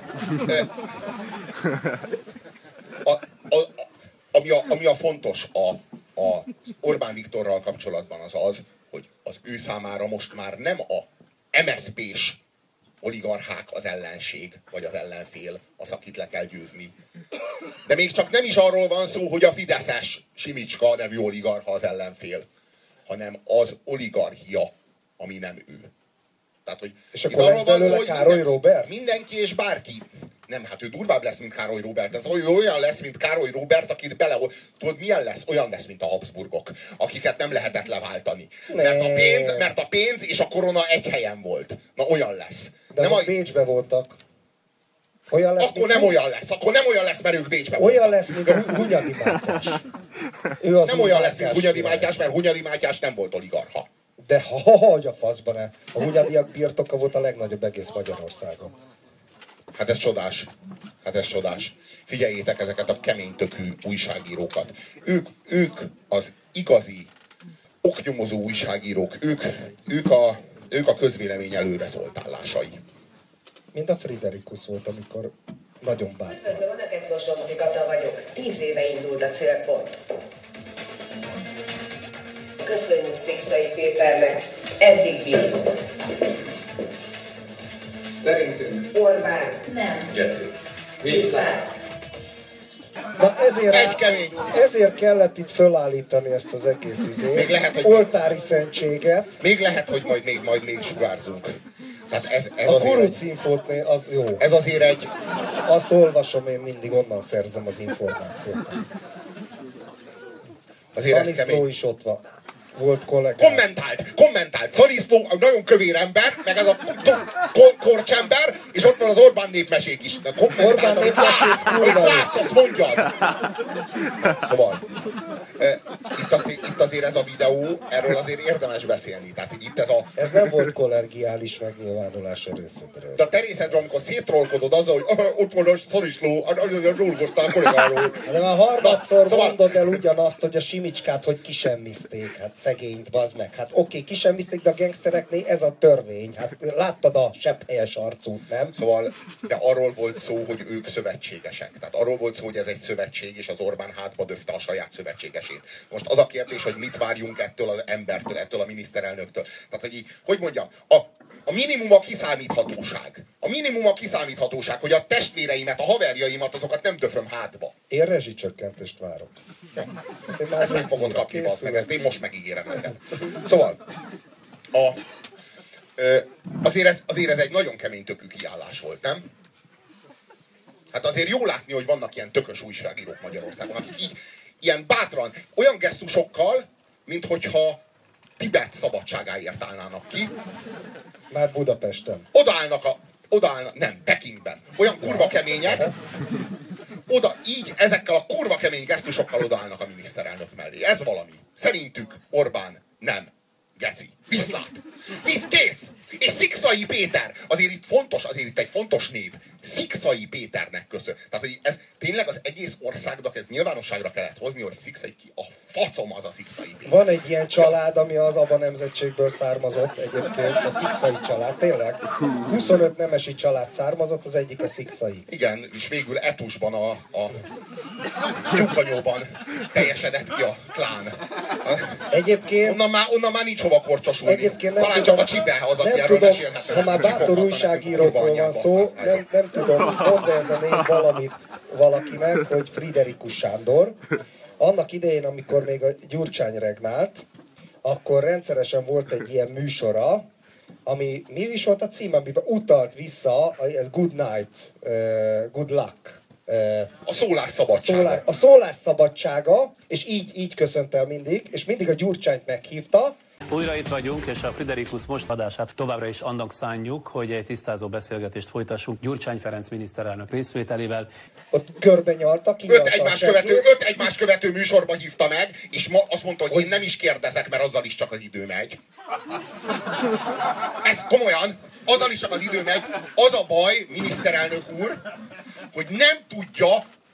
ami a fontos az Orbán Viktorral kapcsolatban az, hogy az ő számára most már nem a MSZP-s oligarchák az ellenség, vagy az ellenfél, az, akit le kell győzni. De még csak nem is arról van szó, hogy a fideszes Simicska nevű oligarcha az ellenfél, hanem az oligarchia, ami nem ő. Tehát, hogy és akkor lesz belőle Károly Róbert? Mindenki és bárki. Nem, hát ő durvább lesz, mint Károly Róbert. Ez olyan lesz, mint Károly Róbert, akit tudod, milyen lesz? Olyan lesz, mint a Habsburgok, akiket nem lehetett leváltani. Mert a pénz és a korona egy helyen volt. Na, olyan lesz. De nem Bécsbe voltak. Olyan lesz, akkor nem olyan lesz, mert ők Bécsbe voltak. Olyan lesz, mint Hunyadi Mátyás. Nem olyan lesz, mint Hunyadi Mátyás, mert Hunyadi Mátyás nem volt oligarcha. De hogy a faszban ne. A Hunyadiak birtoka volt a legnagyobb egész Magyarországon. Hát ez csodás. Figyeljétek ezeket a keménytökű újságírókat. Ők az igazi oknyomozó újságírók. Ők a közvélemény előretoltálásai. Mint a Friderikus volt, amikor nagyon bátor. Üdvözlöm, a neked Losomci Kata vagyok. 10 éve indult a célpont. Köszönjük Szikszai Péternek. Eddig bírjuk. Szerintünk. Orbán. Nem. Geci. Viszlát. Na kemény. ezért kellett itt fölállítani ezt az egész oltári szentséget. Még lehet, hogy majd még sugárzunk. Hát ez a kurucinfót, az jó. Ez azért egy... Azt olvasom, én mindig onnan szerzem az információkat. Szaniszló is ott van. Volt kollégám. Kommentált. Szaniszló, nagyon kövér ember, meg ez a korcsember, és ott van az Orbán népmesék is. Orbán népmesék, amit látsz, azt mondjad. Szóval, itt azért ez a videó, erről azért érdemes beszélni. Tehát itt ez nem volt kollegiális megnyilvánulás a részedről. De a te részedről, amikor széttrollkodod azzal, hogy ott van a Szaniszló, dolgoztál a kollégáról. De már harmadszor mondod el ugyanazt, hogy a Simicskát, hogy kisemmizték. Hát szegényt, bazd meg. Hát oké, kisemmizték, de a gangstereknél ez a törvény. Hát láttad a sepphelyes arcút, nem? Szóval, de arról volt szó, hogy ők szövetségesek. Tehát arról volt szó, hogy ez egy szövetség, és az Orbán hátba döfte a saját szövetségesét. Most az a kérdés, hogy mit várjunk ettől az embertől, ettől a miniszterelnöktől. Tehát, hogy mondjam, a minimum a kiszámíthatóság. A minimum a kiszámíthatóság, hogy a testvéreimet, a haverjaimat, azokat nem döföm hátba. Én rezsicsökkentést várok. Ezt meg fogod kapni, meg ezt én most megígérem neked. Szóval, azért ez egy nagyon kemény tökű kiállás volt, nem? Hát azért jó látni, hogy vannak ilyen tökös újságírók Magyarországon, akik így ilyen bátran, olyan gesztusokkal, mint hogyha Tibet szabadságáért állnának ki. Már Budapesten. Odaállnak, nem, Pekingben. Olyan kurva kemények, így ezekkel a kurva kemény gesztusokkal odaállnak a miniszterelnök mellé. Ez valami. Szerintük Orbán nem. Geci. Viszlát. Kész. És Szikszai Péter. Azért itt egy fontos név. Szikszai Péternek köszön. Tehát, hogy ez tényleg az egész országnak ez nyilvánosságra kellett hozni, hogy Szikszai ki a faszom az a Szikszai Péter. Van egy ilyen család, ami az Aba nemzetségből származott egyébként, a Szikszai család, tényleg. 25 nemesi család származott, az egyik a Szikszai. Igen, és végül Etusban a Tyúkanyóban teljesedett ki a klán. Egyébként... Onnan már nincs hova korcsosulni. Talán csak a Csibe az, aki erről tudom, mesélhetne. ha már bátor újságírókról van szó, nem tudom, mondd ez a név valamit valakinek, hogy Friderikus Sándor. Annak idején, amikor még a Gyurcsány regnált, akkor rendszeresen volt egy ilyen műsora, ami mi is volt a cím, amiben utalt vissza a Good Night, Good Luck. A szólásszabadsága. A szólásszabadsága, és így köszönt el mindig, és mindig a Gyurcsányt meghívta. Újra itt vagyunk, és a Friderikus most adását továbbra is annak szánjuk, hogy egy tisztázó beszélgetést folytassunk Gyurcsány Ferenc miniszterelnök részvételével. Ott körbe nyalta, öt egymás követő műsorba hívta meg, és azt mondta, hogy én nem is kérdezek, mert azzal is csak az idő megy. Ez komolyan, azzal is csak az idő megy. Az a baj, miniszterelnök úr, hogy nem tudja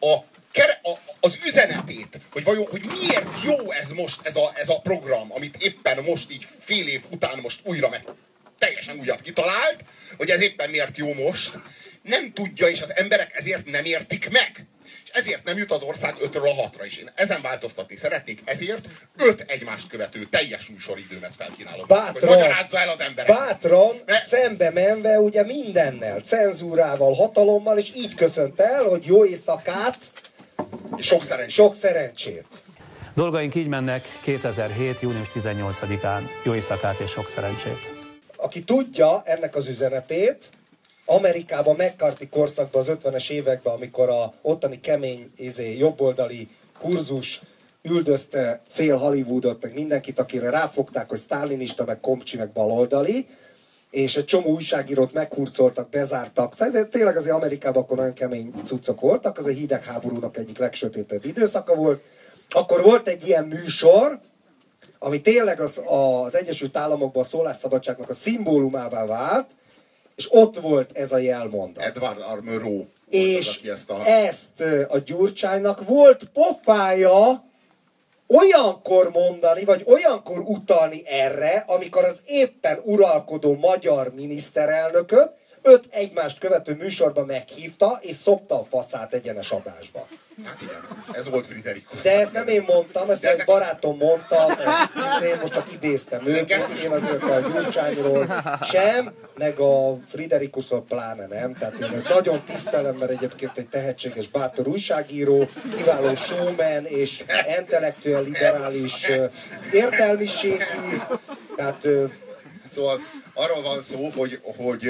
az üzenetét, hogy miért jó ez most, ez a program, amit éppen most így fél év után most újra meg teljesen újat kitalált, hogy ez éppen miért jó most, nem tudja, és az emberek ezért nem értik meg. És ezért nem jut az ország 5-ről a 6-ra is. Én ezen változtatni szeretnék, ezért 5 egymást követő teljes műsoridőmet felkínálom. Hogy magyarázza el az emberek. Bátran, szembe menve ugye mindennel, cenzúrával, hatalommal, és így köszönt el, hogy jó éjszakát, és sok szerencsét. Sok szerencsét. Dolgaink így mennek 2007. június 18-án. Jó éjszakát és sok szerencsét. Aki tudja ennek az üzenetét, Amerikában, McCarthy korszakban, az 50-es években, amikor a ottani kemény jobboldali kurzus üldözte fél Hollywoodot, meg mindenkit, akire ráfogták, hogy sztálinista, meg komcsi, meg baloldali, és egy csomó újságírót meghurcoltak, bezártak. De tényleg azért Amerikában akkor nagyon kemény cuccok voltak, az a hidegháborúnak egyik legsötétebb időszaka volt. Akkor volt egy ilyen műsor, ami tényleg az Egyesült Államokban a szólásszabadságnak a szimbólumává vált, és ott volt ez a jelmondat. Edward R. Murrow. És ezt a Gyurcsánynak volt pofája olyankor mondani, vagy olyankor utalni erre, amikor az éppen uralkodó magyar miniszterelnököt 5 egymást követő műsorba meghívta, és szopta a faszát egyenes adásba. Hát igen, ez volt Friderikus. De ezt nem én mondtam, ezt egy barátom mondta, én most csak idéztem őt, én azért a Gyurcsányról sem, meg a Friderikusról pláne nem. Tehát én nagyon tisztelem, mert egyébként egy tehetséges, bátor újságíró, kiváló showman és intellektuál liberális értelmiségi. Tehát, szóval arról van szó, hogy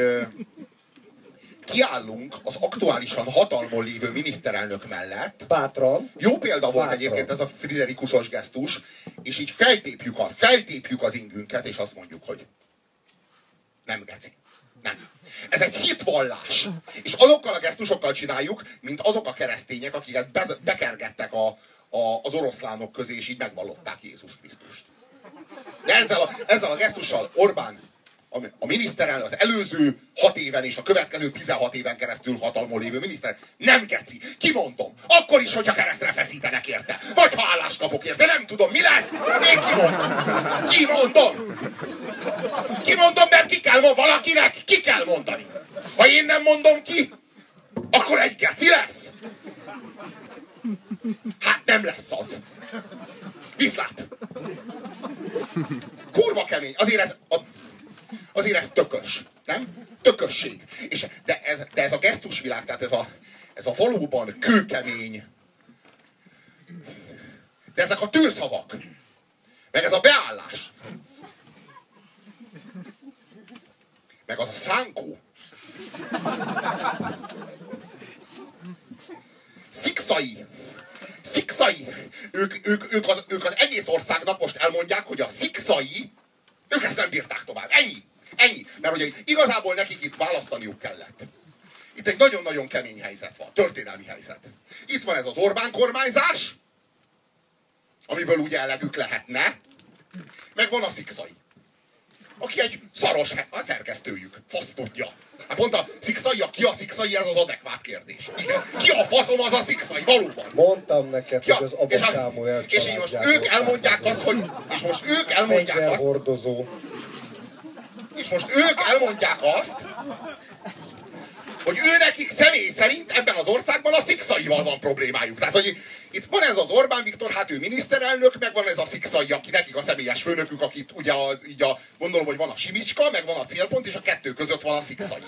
kiállunk az aktuálisan hatalmon lévő miniszterelnök mellett. Bátran. Jó példa volt egyébként ez a Friderikusos gesztus, és így feltépjük az ingünket, és azt mondjuk, hogy nem geci. Nem. Ez egy hitvallás. És azokkal a gesztusokkal csináljuk, mint azok a keresztények, akiket bekergettek az oroszlánok közé, és így megvallották Jézus Krisztust. De ezzel a gesztussal Orbán a miniszterelnök, az előző 6 éven és a következő 16 éven keresztül hatalmon lévő miniszter nem geci. Kimondom. Akkor is, hogyha keresztre feszítenek érte. Vagy ha állást kapok érte. Nem tudom, mi lesz. Én kimondom, mert valakinek ki kell mondani. Ha én nem mondom ki, akkor egy geci lesz. Hát nem lesz az. Viszlát. Kurva kemény. Azért ez tökös, nem? Tökösség. De ez a gesztusvilág, tehát ez a valóban kőkemény. De ezek a tőszavak, meg ez a beállás. meg az a Szánkó. Szikszai. Ők az egész országnak most elmondják, hogy a szikszai, ők ezt nem bírták tovább. Ennyi. Mert ugye igazából nekik itt választaniuk kellett. Itt egy nagyon-nagyon kemény helyzet van. Történelmi helyzet. Itt van ez az Orbán kormányzás, amiből ugye elegük lehetne, meg van a szikszai, aki egy szaros a szerkesztőjük. Fasz tudja. Hát pont a szikszai, ki a szikszai, ez az adekvát kérdés. Igen. Ki a faszom az a szikszai, valóban. Mondtam neked, hogy az Abba Sámuel és így most ők elmondják azt, hogy... És most ők elmondják azt... Fegyverhordozó. És most ők elmondják azt, hogy ő nekik személy szerint ebben az országban a szikszaival van problémájuk. Tehát, hogy itt van ez az Orbán Viktor, hát ő miniszterelnök, meg van ez a szikszai, aki nekik a személyes főnökük, akit ugye gondolom, hogy van a Simicska, meg van a célpont, és a kettő között van a szikszai.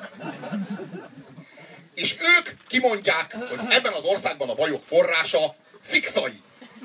És ők kimondják, hogy ebben az országban a bajok forrása szikszai.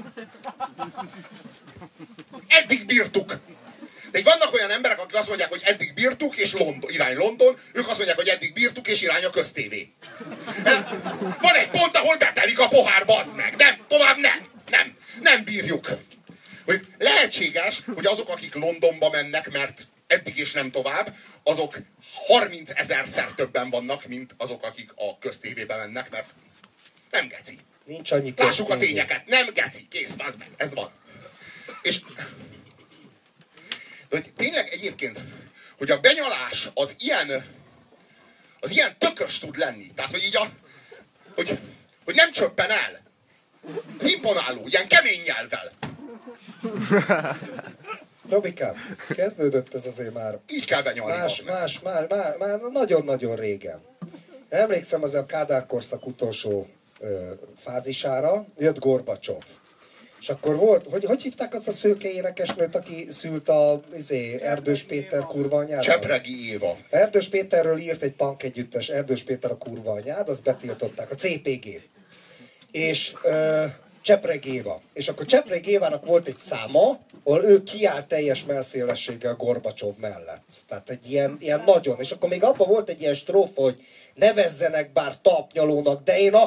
Eddig bírtuk. De vannak olyan emberek, akik azt mondják, hogy eddig bírtuk, és irány London, ők azt mondják, hogy eddig bírtuk, és irány a köztévé. Van egy pont, ahol betelik a pohár, bazd meg. Nem, tovább nem bírjuk. Hogy lehetséges, hogy azok, akik Londonba mennek, mert eddig és nem tovább, azok 30 000-szer többen vannak, mint azok, akik a köztévébe mennek, mert nem geci. Nincs annyi Lássuk a tényeket. Nem geci. Kész, bazd meg. Ez van. És... De hogy tényleg egyébként, hogy a benyalás az ilyen tökös tud lenni. Tehát, hogy így hogy nem csöppen el. Az imponáló, ilyen kemény nyelvvel. Robikám, kezdődött ez azért már... Így kell benyalni. Már nagyon-nagyon régen. Emlékszem az a Kádár korszak utolsó fázisára, jött Gorbacsov. És akkor volt, hogy hívták azt a szőke énekesnőt, aki szült Erdős Péter kurva anyád? Csepregi Éva. Erdős Péterről írt egy punk együttes, Erdős Péter a kurva anyád, azt betiltották, a CPG. És Csepregi Éva. És akkor Csepregi Évának volt egy száma, ahol ő kiállt teljes mellszélességgel Gorbacsov mellett. Tehát egy ilyen nagyon. És akkor még abban volt egy ilyen strófa, hogy nevezzenek bár tapnyalónak, de én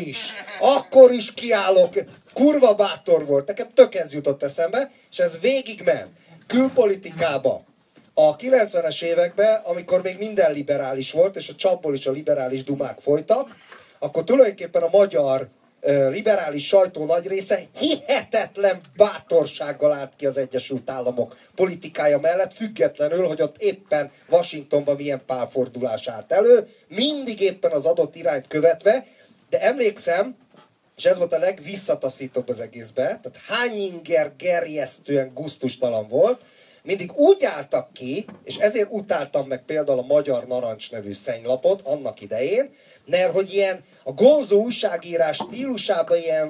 akkor is kiállok. Kurva bátor volt. Nekem tök ez jutott eszembe, és ez végigment külpolitikába. A 90-es években, amikor még minden liberális volt, és a csapból is a liberális dumák folytak, akkor tulajdonképpen a magyar liberális sajtó nagy része hihetetlen bátorsággal állt ki az Egyesült Államok politikája mellett, függetlenül, hogy ott éppen Washingtonban milyen pálfordulás állt elő, mindig éppen az adott irányt követve, de emlékszem, és ez volt a legvisszataszítóbb az egészben, tehát hány inger gerjesztően gusztustalan volt, mindig úgy álltak ki, és ezért utáltam meg például a Magyar Narancs nevű szennylapot annak idején, mert hogy ilyen a gonzó újságírás stílusában ilyen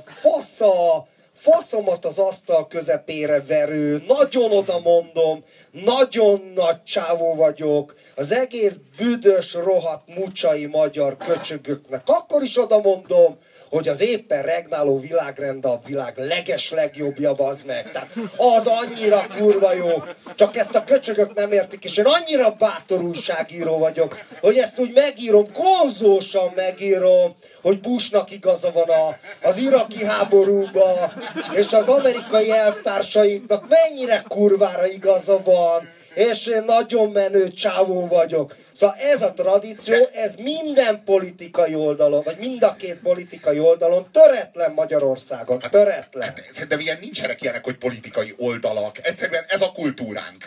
faszomat az asztal közepére verő, nagyon odamondom, nagyon nagy csávó vagyok, az egész büdös, rohadt mucsai magyar köcsögöknek akkor is odamondom, hogy az éppen regnáló világrend a világ legeslegjobbja, bazd meg. Tehát az annyira kurva jó, csak ezt a köcsögök nem értik, és én annyira bátor újságíró vagyok, hogy ezt úgy megírom, gonzósan megírom, hogy Bushnak igaza van az iraki háborúba, és az amerikai elvtársainknak mennyire kurvára igaza van, és én nagyon menő csávó vagyok. Szóval ez a tradíció, ez minden politikai oldalon, vagy mind a két politikai oldalon töretlen Magyarországon, töretlen. Szerintem nincsenek ilyenek, hogy politikai oldalak. Egyszerűen ez a kultúránk.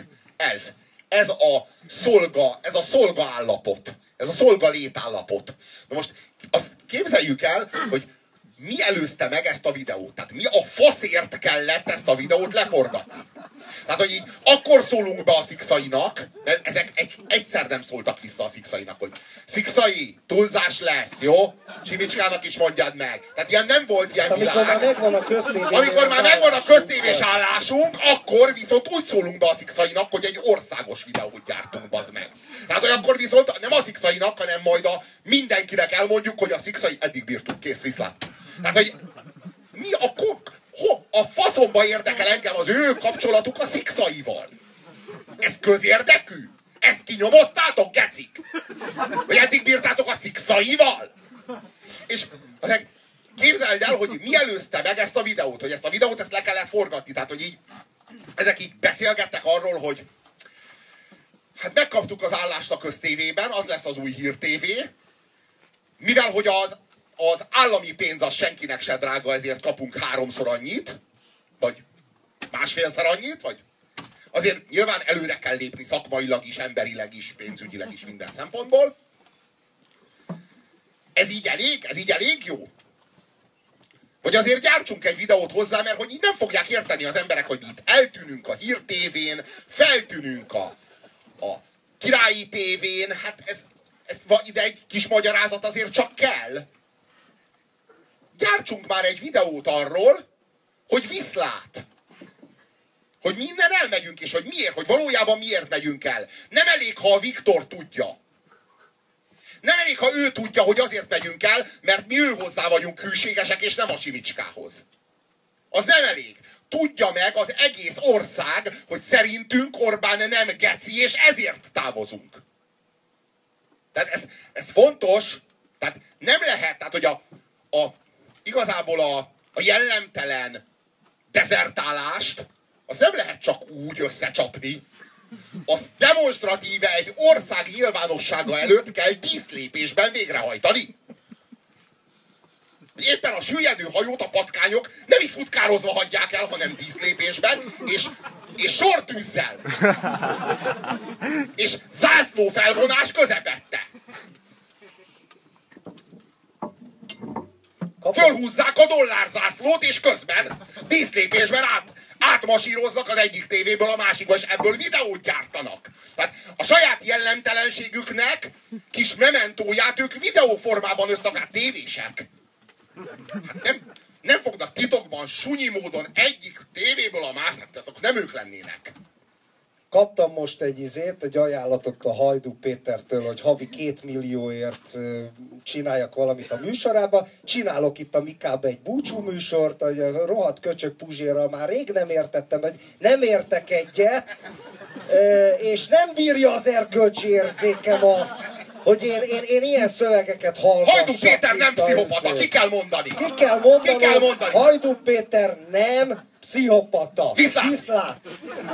Ez a szolga állapot. Ez a szolga létállapot. Na most azt képzeljük el, hogy mi előzte meg ezt a videót? Tehát mi a faszért kellett ezt a videót leforgatni? Tehát, hogy így akkor szólunk be a szikszainak, mert ezek egyszer nem szóltak vissza a szikszainak, hogy szikszai, túlzás lesz, jó? Simicskának is mondjad meg. Tehát ilyen nem volt ilyen világ. Amikor már megvan a köztévés állásunk, akkor viszont úgy szólunk be a szikszainak, hogy egy országos videót gyártunk, bazd meg. Tehát, hogy akkor viszont nem a szikszainak, hanem majd mindenkinek elmondjuk, hogy a szikszai eddig bírtuk, kész, viszlát. Tehát, hogy mi a faszomba érdekel engem az ő kapcsolatuk a szikszaival? Ez közérdekű? Ezt kinyomoztátok, gecik? Vagy eddig bírtátok a szikszaival? És azért képzeld el, hogy mi előzte meg ezt a videót, hogy ezt a videót ezt le kellett forgatni. Tehát, hogy így ezek így beszélgettek arról, hogy hát megkaptuk az állást a köztévében, az lesz az új hírtévé, mivel hogy az állami pénz az senkinek se drága, ezért kapunk 3-szor annyit, vagy másfélszer annyit, vagy azért nyilván előre kell lépni szakmailag is, emberileg is, pénzügyileg is, minden szempontból. Ez így elég? Ez így elég jó? Vagy azért gyártsunk egy videót hozzá, mert hogy így nem fogják érteni az emberek, hogy mi itt eltűnünk a hírtévén, feltűnünk a királyi tévén, hát ide egy kis magyarázat azért csak kell. Gyártsunk már egy videót arról, hogy viszlát. Hogy mi innen elmegyünk, és hogy miért, hogy valójában miért megyünk el. Nem elég, ha a Viktor tudja. Nem elég, ha ő tudja, hogy azért megyünk el, mert mi ő hozzá vagyunk hűségesek, és nem a Simicskához. Az nem elég. Tudja meg az egész ország, hogy szerintünk Orbán nem geci, és ezért távozunk. Tehát ez fontos, tehát nem lehet, tehát hogy igazából a jellemtelen dezertálást, az nem lehet csak úgy összecsapni. Azt demonstratíve egy ország nyilvánossága előtt kell díszlépésben végrehajtani. Éppen a süllyedő hajót a patkányok nem így futkározva hagyják el, hanem díszlépésben, és sortűzzel. És zászlófelvonás közepette. Fölhúzzák a dollárzászlót, és közben díszlépésben átmasíroznak az egyik tévéből a másikba, és ebből videót gyártanak. Tehát a saját jellemtelenségüknek kis mementóját ők videóformában összakát tévések. Hát nem fognak titokban, sunyi módon egyik tévéből a másikra, azok nem ők lennének. Kaptam most egy ajánlatot a Hajdú Pétertől, hogy havi 2 millióért csináljak valamit a műsorába. Csinálok itt a Mikába egy búcsú műsort, hogy a rohadt köcsög Puzsérral már rég nem értettem, hogy nem értek egyet, és nem bírja az erkölcsi érzékem azt, hogy én ilyen szövegeket hallgassak. Hajdú Péter nem pszichopata, ki kell mondani. Ki kell mondani. Hajdú Péter nem pszichopata. Viszlát.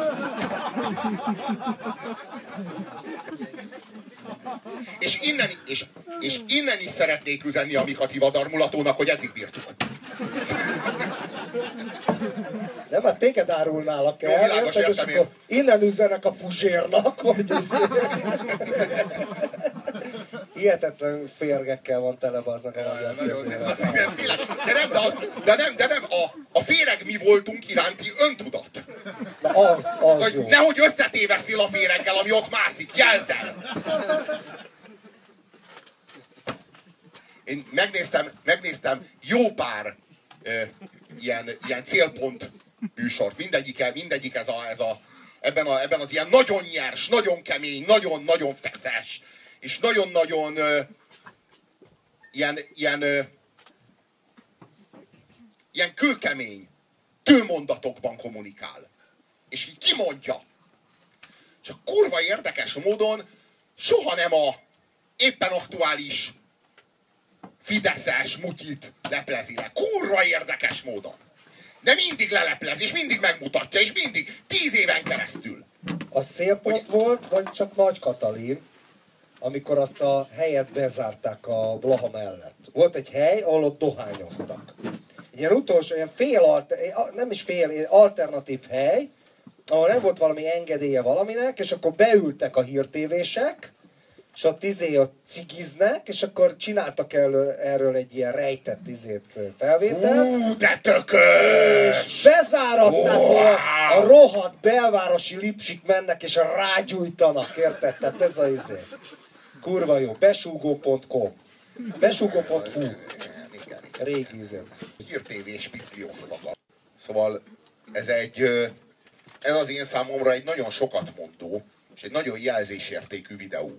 És innen is szeretnék üzenni a Mika Tivadar mulatónak, hogy eddig bírtuk. Nem, hát téged árulnálak el. Jó, világos, és akkor innen üzenek a Puzsérnak, hogy hihetetlen férgekkel van tele aznak a De nem, a féreg mi voltunk iránti öntudat. Az jó. Nehogy összetéveszél a féreggel, ami ott mászik, jelzel! Én megnéztem jó pár ilyen célpont műsort. Mindegyik ebben az ilyen nagyon nyers, nagyon kemény, nagyon-nagyon feszes, és nagyon-nagyon ilyen kőkemény tőmondatokban kommunikál. És így kimondja. Csak kurva érdekes módon soha nem a éppen aktuális fideszes mutyit leplezi le. Kurva érdekes módon. De mindig leleplez, és mindig megmutatja, és mindig 10 éven keresztül. Az célpont volt, vagy csak Nagy Katalin, amikor azt a helyet bezárták a Blaha mellett. Volt egy hely, ahol ott dohányoztak. Egy ilyen utolsó, ilyen alternatív hely, ahol nem volt valami engedélye valaminek, és akkor beültek a hírtévések, és ott ott cigiznek, és akkor csináltak erről egy ilyen rejtett felvételt. De tökös! És bezáratták, a rohadt belvárosi lipsik mennek, és rágyújtanak, érted? Tehát ez a kurva jó. Besúgó.com Besúgó.hu Régi Hírtévés piclioztak. Szóval ez az én számomra egy nagyon sokat mondó, és egy nagyon jelzésértékű videó.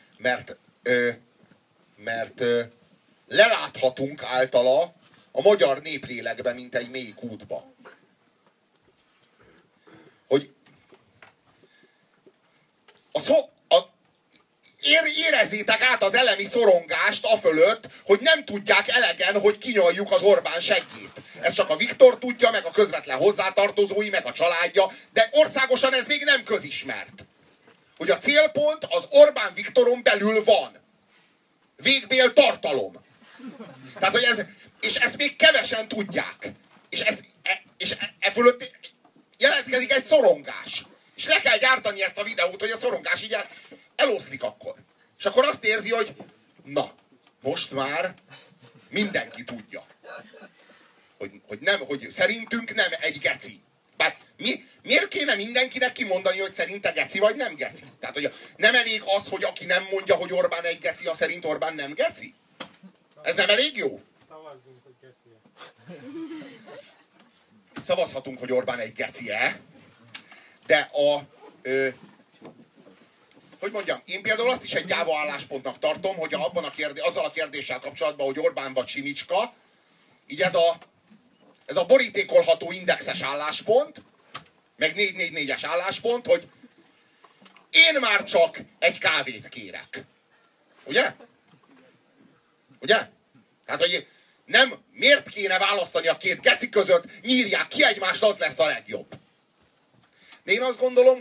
Mert leláthatunk általa a magyar néplélekbe, mint egy mély kútba. Hogy Érezzétek át az elemi szorongást afölött, hogy nem tudják elegen, hogy kinyaljuk az Orbán seggét. Ez csak a Viktor tudja, meg a közvetlen hozzátartozói, meg a családja, de országosan ez még nem közismert. Hogy a célpont az Orbán Viktoron belül van. Végbél tartalom. Tehát, hogy és ezt még kevesen tudják. És e fölött jelentkezik egy szorongás. És le kell gyártani ezt a videót, hogy a szorongás így eloszlik akkor. És akkor azt érzi, hogy na, most már mindenki tudja. Hogy szerintünk nem egy geci. Bár miért kéne mindenkinek kimondani, hogy szerinte geci vagy nem geci? Tehát, hogy nem elég az, hogy aki nem mondja, hogy Orbán egy geci, a szerint Orbán nem geci? Ez nem elég jó? Szavazzunk, hogy geci. Szavazhatunk, hogy Orbán egy geci-e, de hogy mondjam, én például azt is egy gyáva álláspontnak tartom, hogy abban azzal a kérdéssel kapcsolatban, hogy Orbán vagy Simicska, így ez a borítékolható indexes álláspont, meg 444-es álláspont, hogy én már csak egy kávét kérek. Ugye? Ugye? Hát, hogy nem, miért kéne választani a két geci között, nyírják ki egymást, az lesz a legjobb. De én azt gondolom,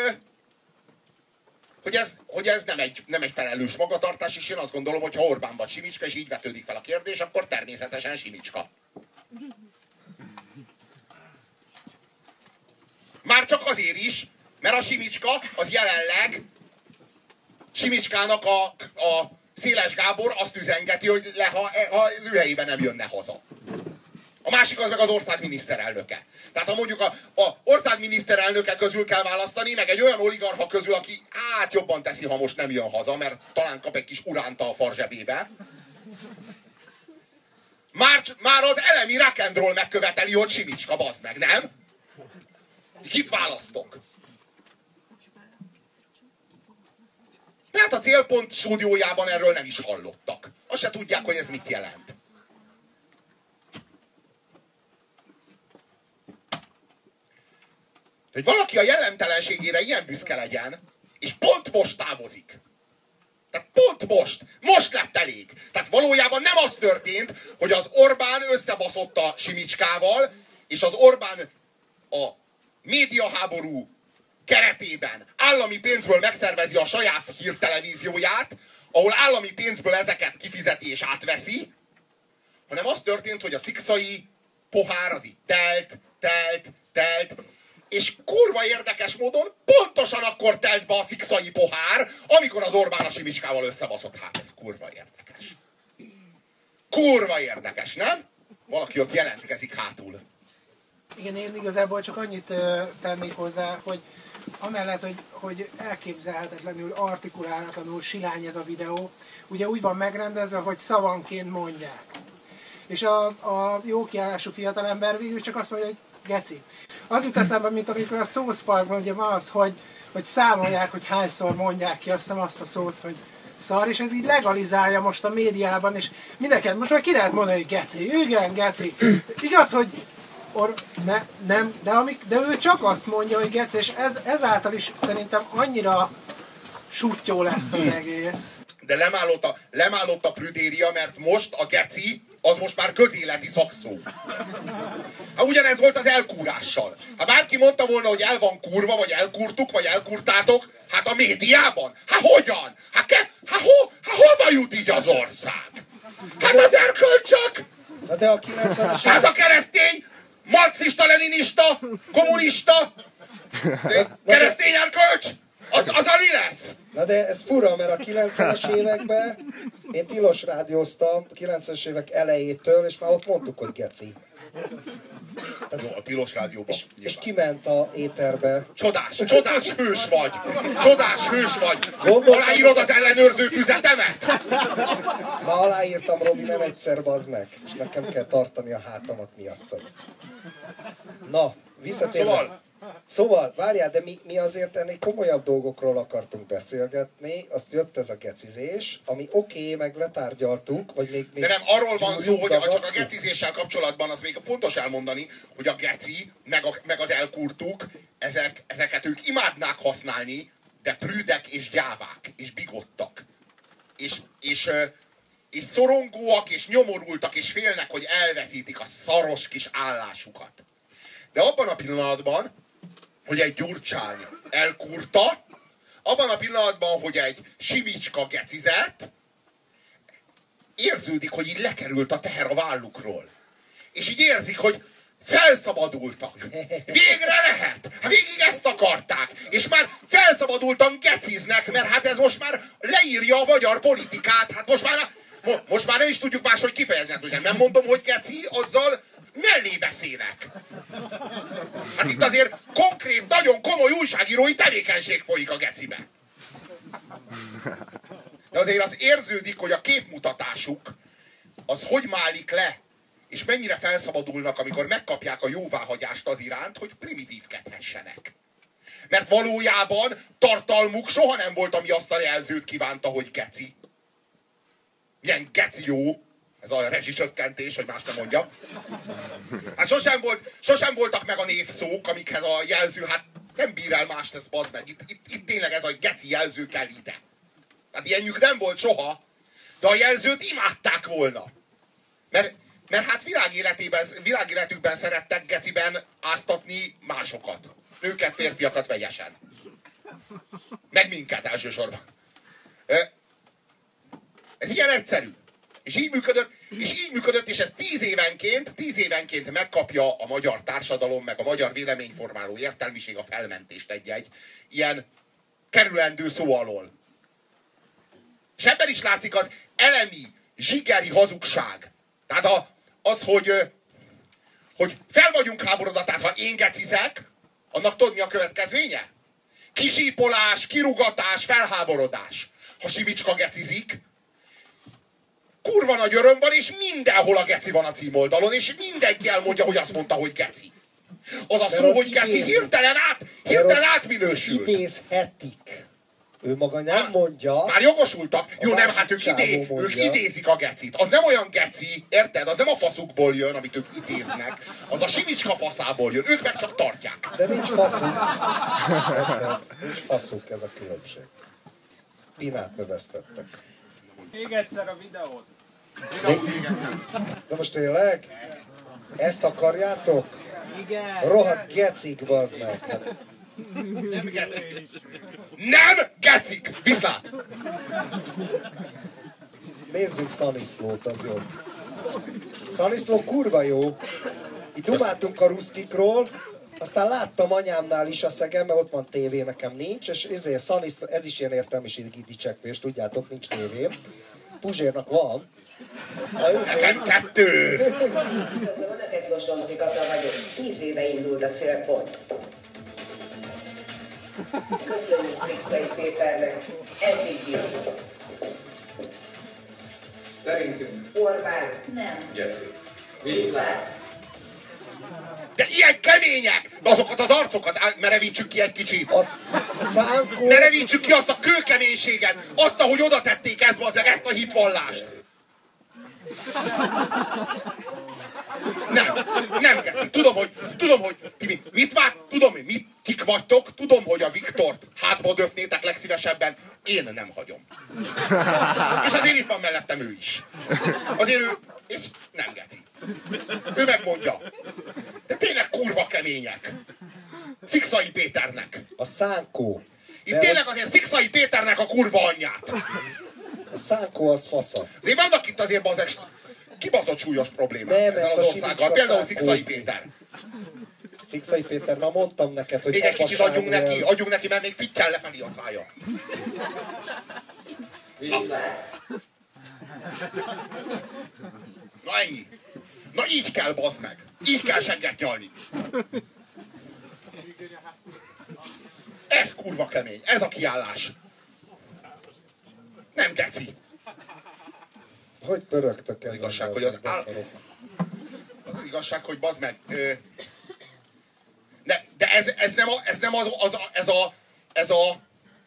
hogy ez nem egy felelős magatartás, és én azt gondolom, hogy ha Orbán vagy Simicska, és így vetődik fel a kérdés, akkor természetesen Simicska. Már csak azért is, mert a Simicska az jelenleg Simicskának a Széles Gábor azt üzengeti, hogy ha ő helyében nem jönne haza. A másik az meg az ország miniszterelnöke. Tehát ha mondjuk a ország miniszterelnöke közül kell választani, meg egy olyan oligarcha közül, aki hát jobban teszi, ha most nem jön haza, mert talán kap egy kis uránta a farzsebébe. Már az elemi rock and roll megköveteli, hogy Simicska, bazd meg, nem? Kit választok? Tehát a Célpont stúdiójában erről nem is hallottak. Azt se tudják, hogy ez mit jelent. Hogy valaki a jellemtelenségére ilyen büszke legyen, és pont most távozik. Tehát pont most. Most lett elég. Tehát valójában nem az történt, hogy az Orbán összebaszott a Simicskával, és az Orbán a médiaháború keretében állami pénzből megszervezi a saját hírtelevízióját, ahol állami pénzből ezeket kifizeti és átveszi, hanem az történt, hogy a szikszai pohár az itt telt, és kurva érdekes módon pontosan akkor telt be a szikszai pohár, amikor az Orbán a Simicskával összebaszott. Hát ez kurva érdekes. Kurva érdekes, nem? Valaki ott jelentkezik hátul. Igen, én igazából csak annyit tennék hozzá, hogy amellett, hogy elképzelhetetlenül, artikulálatlanul silány ez a videó, ugye úgy van megrendezve, hogy szavanként mondják. És a jó kiállású fiatalember végül csak azt mondja, hogy geci. Az jut eszembe, mint amikor a South Parkban ugye van az, hogy számolják, hogy hányszor mondják ki azt a szót, hogy szar, és ez így legalizálja most a médiában, és mindenkinek most már ki lehet mondani, hogy geci, igen, geci. Igaz, hogy de ő csak azt mondja, hogy geci, és ezáltal is szerintem annyira suttyó lesz az egész. De lemállott a prüdéria, mert most a geci az most már közéleti szakszó. Hát ugyanez volt az elkúrással. Ha bárki mondta volna, hogy el van kurva, vagy elkurtuk, vagy elkurtátok, hát a médiában? Hát hogyan? Hova jut így az ország? Hát az erkölcsök! Hát a keresztény, marxista-leninista, kommunista, keresztény erkölcs, az mi lesz? Na de ez fura, mert a 90-es években én tilos rádióztam, 90-es évek elejétől, és már ott mondtuk, hogy geci. Jó, a tilos rádióban. És kiment a éterbe. Csodás hős vagy! Csodás hős vagy! Aláírod az ellenőrző füzetemet? Ma aláírtam, Robi, nem egyszer, bazd meg. És nekem kell tartani a hátamat miattad. Na, visszatérve. Szóval, várjál, de mi azért ennél komolyabb dolgokról akartunk beszélgetni, azt jött ez a gecizés, ami oké, meg letárgyaltuk, vagy még de nem, arról van szó, hogy csak a gecizéssel kapcsolatban az még fontos elmondani, hogy a geci, meg az elkurtuk, ezeket ők imádnák használni de prűdek és gyávák, és bigottak. És szorongóak, és nyomorultak, és félnek, hogy elveszítik a szaros kis állásukat. De abban a pillanatban, hogy egy Gyurcsány elkurta, abban a pillanatban, hogy egy Simicska gecizett, érződik, hogy így lekerült a teher a vállukról. És így érzik, hogy felszabadultak. Végre lehet! Hát végig ezt akarták. És már felszabadultan geciznek, mert hát ez most már leírja a magyar politikát. Hát most már nem is tudjuk máshogy kifejezni. Nem mondom, hogy geci, azzal mellé beszélek. Hát itt azért konkrét, nagyon komoly újságírói tevékenység folyik a gecibe. De azért az érződik, hogy a képmutatásuk az hogy málik le, és mennyire felszabadulnak, amikor megkapják a jóváhagyást az iránt, hogy primitívkedhessenek. Mert valójában tartalmuk soha nem volt, ami azt a jelzőt kívánta, hogy geci. Milyen geci jó, ez a rezsicsökkentés, hogy más nem mondja. Hát sosem voltak meg a névszók, amikhez a jelző, hát nem bír el más, ez bazd meg. Itt tényleg ez a geci jelző kell ide. Hát ilyenjük nem volt soha, de a jelzőt imádták volna. Mert hát világéletükben szerettek geciben áztatni másokat. Nőket, férfiakat vegyesen. Meg minket elsősorban. Ez ilyen egyszerű. És így működött, és ez 10 évenként megkapja a magyar társadalom, meg a magyar véleményformáló értelmiség a felmentést egy-egy ilyen kerülendő szó alól. És ebben is látszik az elemi, zsigeri hazugság. Tehát az, hogy fel vagyunk háborodva, tehát ha én gecizek, annak tudod mi a következménye? Kisípolás, kirugatás, felháborodás. Ha Simicska gecizik, kurva nagy öröm van, és mindenhol a geci van a címoldalon, és mindenki elmondja, hogy azt mondta, hogy geci. Az a szó, hogy geci hirtelen átminősül. Idézhetik. Ő maga nem mondja. Már jogosultak. Jó, nem, hát ők idézik a gecit. Az nem olyan geci, érted? Az nem a faszukból jön, amit ők idéznek. Az a Simicska faszából jön. Ők meg csak tartják. De nincs faszuk. Érted? Nincs faszuk, ez a különbség. Pinát növesztettek. Még egyszer a videót. De most tényleg? Ezt akarjátok? Igen. Rohadt gecik, bazd meg. Hát, Nem gecik. Nem gecik! Viszlát! nézzük Szaniszlót, az jó. Szaniszló kurva jó. Itt dumáltunk a ruszkikról, aztán láttam anyámnál is a szegem, mert ott van tévé, nekem nincs, és ezért Szaniszló, ez is ilyen értelmiségi dicsekvés, tudjátok, nincs tévé. Puzsérnak van. Nekem 2! Üdvözlöm, neked Losonci Kata vagyok. 10 éve indult a célpont. Köszönjük Szikszai Péternek. Eddig jó. Szerintünk Orbán. Nem. geci. Viszlát. De ilyen kemények! Azokat az arcokat merevítsük ki egy kicsit! A szánkó... Merevítsük ki azt a kőkeménységet! Azt, ahogy oda tették ezt a hitvallást! Nem geci. Tudom, hogy ti mit kik vagytok, tudom, hogy a Viktort hátba döfnétek legszívesebben, én nem hagyom. És azért itt van mellettem ő is. Azért ő, és nem geci. Ő megmondja. De tényleg kurva kemények. Szikszai Péternek. A szánkó. Itt tényleg azért Szikszai Péternek a kurva anyját. A szánkó az fasza. Azért vannak itt azért bazeg kibaszott súlyos problémák Nem, ezzel az a országgal. Simicska Például Szikszai szánkózni. Péter. Szikszai Péter, már mondtam neked, hogy... Még egy kicsit adjunk neki, mert még fittyel lefelé a szája. Viszlát. Na ennyi. Na így kell, bazd meg. Így kell segget nyalni. Ez kurva kemény. Ez a kiállás. Nem geci. Hogy pörögtök ezen? Az igazság, hogy az igazság, hogy bazd meg. De ez nem ez a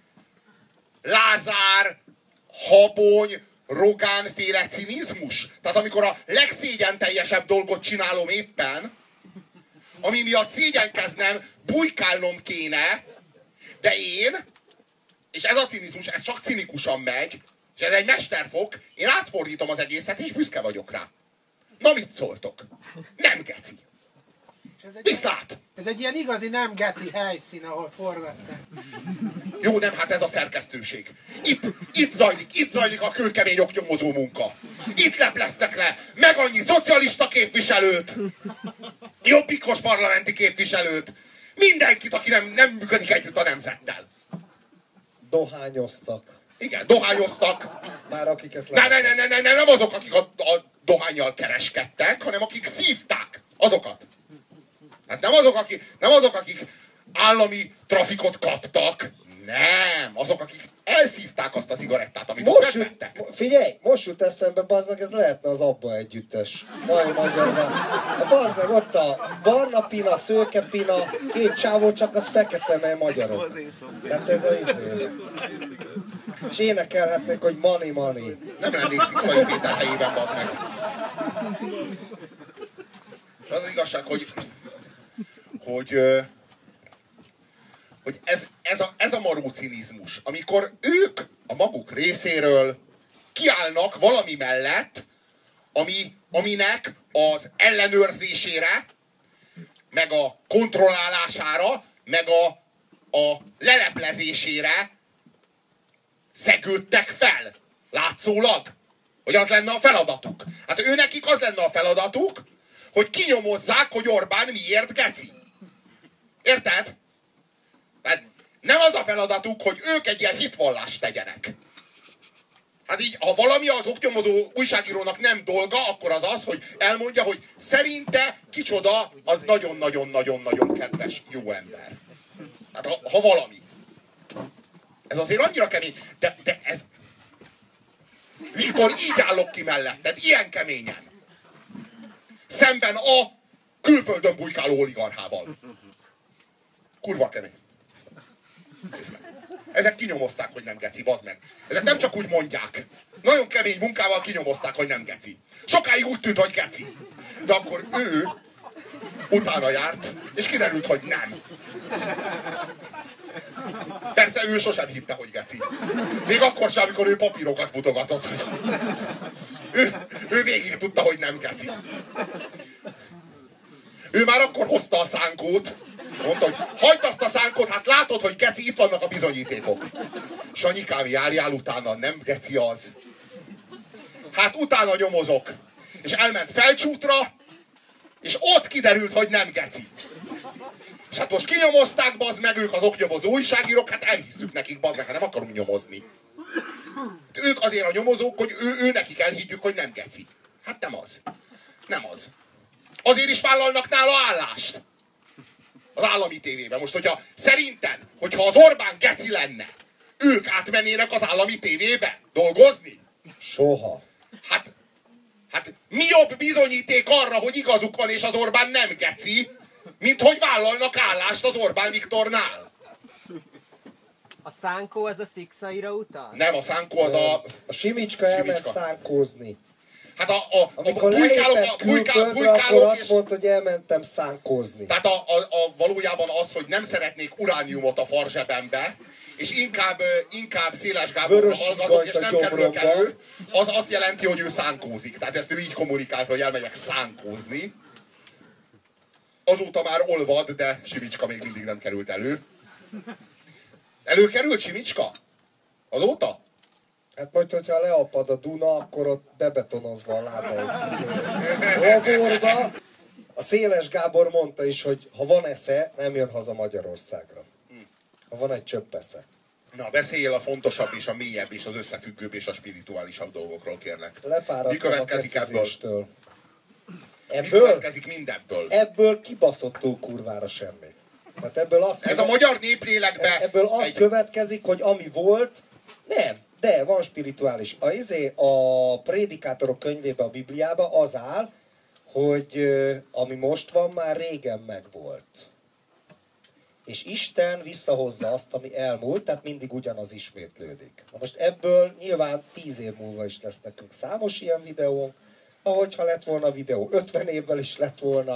Lázár, Habony, Rogán-féle cinizmus. Tehát amikor a legszégyenteljesebb dolgot csinálom éppen, ami miatt szégyenkeznem, bujkálnom kéne, de én és ez a cinizmus, ez csak cinikusan megy, és ez egy mesterfok, én átfordítom az egészet, és büszke vagyok rá. Na mit szóltok? Nem geci. Viszlát! Ez egy ilyen igazi nem geci helyszín, ahol forgatták. Jó, nem, hát ez a szerkesztőség. Itt zajlik a kőkemény oknyomozó munka. Itt lepleztek le meg annyi szocialista képviselőt, jobbikos parlamenti képviselőt, mindenkit, aki nem működik együtt a nemzettel. Dohányoztak. Igen, dohányoztak. Már akiket Nem azok, akik a dohánnyal kereskedtek, hanem akik szívták azokat. Hát nem azok, akik állami trafikot kaptak. Nem, azok, akik elszívták azt a cigarettát, amit ott megvettek. Figyelj, most jut eszembe, bazd meg, ez lehetne az Abba együttes. Nagyon nagyobb. Bazd meg, ott a barna pina, szőke pina, két csávó, csak az fekete, mely magyarok. Tehát ez a izé. És énekelhetnék, hogy money, money. Nem lennék Szikszai Péter helyében, bazd meg. Az igazság, hogy ez a maró cinizmus, amikor ők a maguk részéről kiállnak valami mellett, aminek az ellenőrzésére, meg a kontrollálására, meg a leleplezésére szegődtek fel. Látszólag? Hogy az lenne a feladatuk. Hát őnekik az lenne a feladatuk, hogy kinyomozzák, hogy Orbán miért geci. Érted? Hát nem az a feladatuk, hogy ők egy ilyen hitvallást tegyenek. Hát így, ha valami az oknyomozó újságírónak nem dolga, akkor az, hogy elmondja, hogy szerinte kicsoda, az nagyon-nagyon-nagyon-nagyon kedves, jó ember. Hát ha valami. Ez azért annyira kemény, de ez... Viktor, így állok ki melletted, ilyen keményen. Szemben a külföldön bujkáló oligarchával. Kurva kemény. Ezek kinyomozták, hogy nem geci, bazd meg. Ezek nem csak úgy mondják. Nagyon kemény munkával kinyomozták, hogy nem geci. Sokáig úgy tűnt, hogy geci. De akkor ő utána járt, és kiderült, hogy nem. Persze ő sosem hitte, hogy geci. Még akkor sem, amikor ő papírokat mutogatott. Ő végig tudta, hogy nem geci. Ő már akkor hozta a szánkót, mondta, hogy hagyd azt a szánkót, hát látod, hogy geci, itt vannak a bizonyítékok. Sanyikám, járjál utána, nem geci az. Hát utána nyomozok. És elment Felcsútra, és ott kiderült, hogy nem geci. És hát most kinyomozták, bazd meg, ők az oknyomozó újságírók, hát elhisszük nekik, bazd meg, hát nem akarunk nyomozni. Hát ők azért a nyomozók, hogy ő nekik elhiggyük, hogy nem geci. Hát nem az. Nem az. Azért is vállalnak nála állást. Az állami tévében. Most, hogyha az Orbán geci lenne, ők átmennének az állami tévébe dolgozni? Soha. Hát mi jobb bizonyíték arra, hogy igazuk van és az Orbán nem geci, mint hogy vállalnak állást az Orbán Viktornál? A szánkó ez a Sziksaira utal? Nem, a szánkó az a... A Simicska elment szánkózni. Hát amikor lelépett külföldre, akkor azt mondta, hogy elmentem szánkózni. Tehát valójában az, hogy nem szeretnék urániumot a farzsebembe, és inkább Széles Gáborra hallgatok, és nem kerülök elő, az azt jelenti, hogy ő szánkózik. Tehát ezt ő így kommunikálta, hogy elmegyek szánkózni. Azóta már olvad, de Simicska még mindig nem került elő. Előkerült Simicska? Azóta? Hát majd, hogyha leapad a Duna, akkor ott bebetonozva a lába egy laborba. A Széles Gábor mondta is, hogy ha van esze, nem jön haza Magyarországra. Ha van egy csöpp esze. Na, beszéljél a fontosabb és a mélyebb és az összefüggőbb és a spirituálisabb dolgokról, kérlek. Lefáradtam a kecizéstől. Mi következik mindebből? Ebből kibaszottul kurvára semmi. Tehát ebből Ez a magyar néplélekben... Ebből az következik, hogy ami volt, nem. De van spirituális. A prédikátorok könyvében, a Bibliában az áll, hogy ami most van, már régen megvolt. És Isten visszahozza azt, ami elmúlt, tehát mindig ugyanaz ismétlődik. Na most ebből nyilván 10 év múlva is lesz nekünk számos ilyen videónk, ahogyha lett volna videó 50 évvel is lett volna,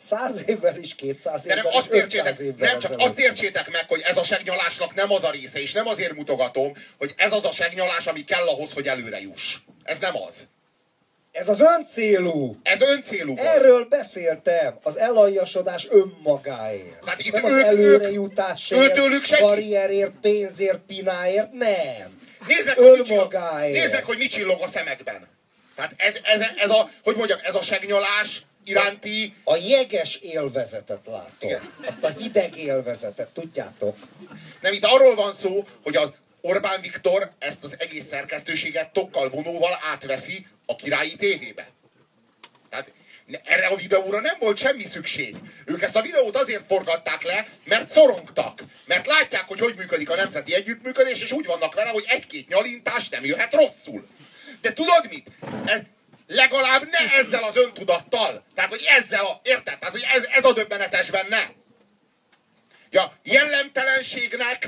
100 évvel is, 200 De évvel nem, is, azt 500 értsétek, évvel nem csak ezelőtt. azt értsétek meg, hogy ez a segnyalásnak nem az a része, és nem azért mutogatom, hogy ez az a segnyalás, ami kell ahhoz, hogy előre juss. Ez nem az. Ez az öncélú. Ez öncélú volt. Erről beszéltem. Az elaljasodás önmagáért. Tehát itt nem az ők előrejutásért, őtőlük senki- karrierért, pénzért, pináért, nem. Nézd meg, hogy mit csillog a szemekben. Tehát ez a, hogy mondjam, ez a segnyalás iránti... A jeges élvezetet látom. Igen. Azt a hideg élvezetet, tudjátok? Nem, itt arról van szó, hogy az Orbán Viktor ezt az egész szerkesztőséget tokkal vonóval átveszi a Királyi tévébe. Tehát erre a videóra nem volt semmi szükség. Ők ezt a videót azért forgatták le, mert szorongtak. Mert látják, hogy működik a nemzeti együttműködés, és úgy vannak vele, hogy egy-két nyalintás nem jöhet rosszul. De tudod mit? Legalább ne ezzel az öntudattal. Tehát, hogy ezzel érted? Tehát, hogy ez a döbbenetes benne. Ja, jellemtelenségnek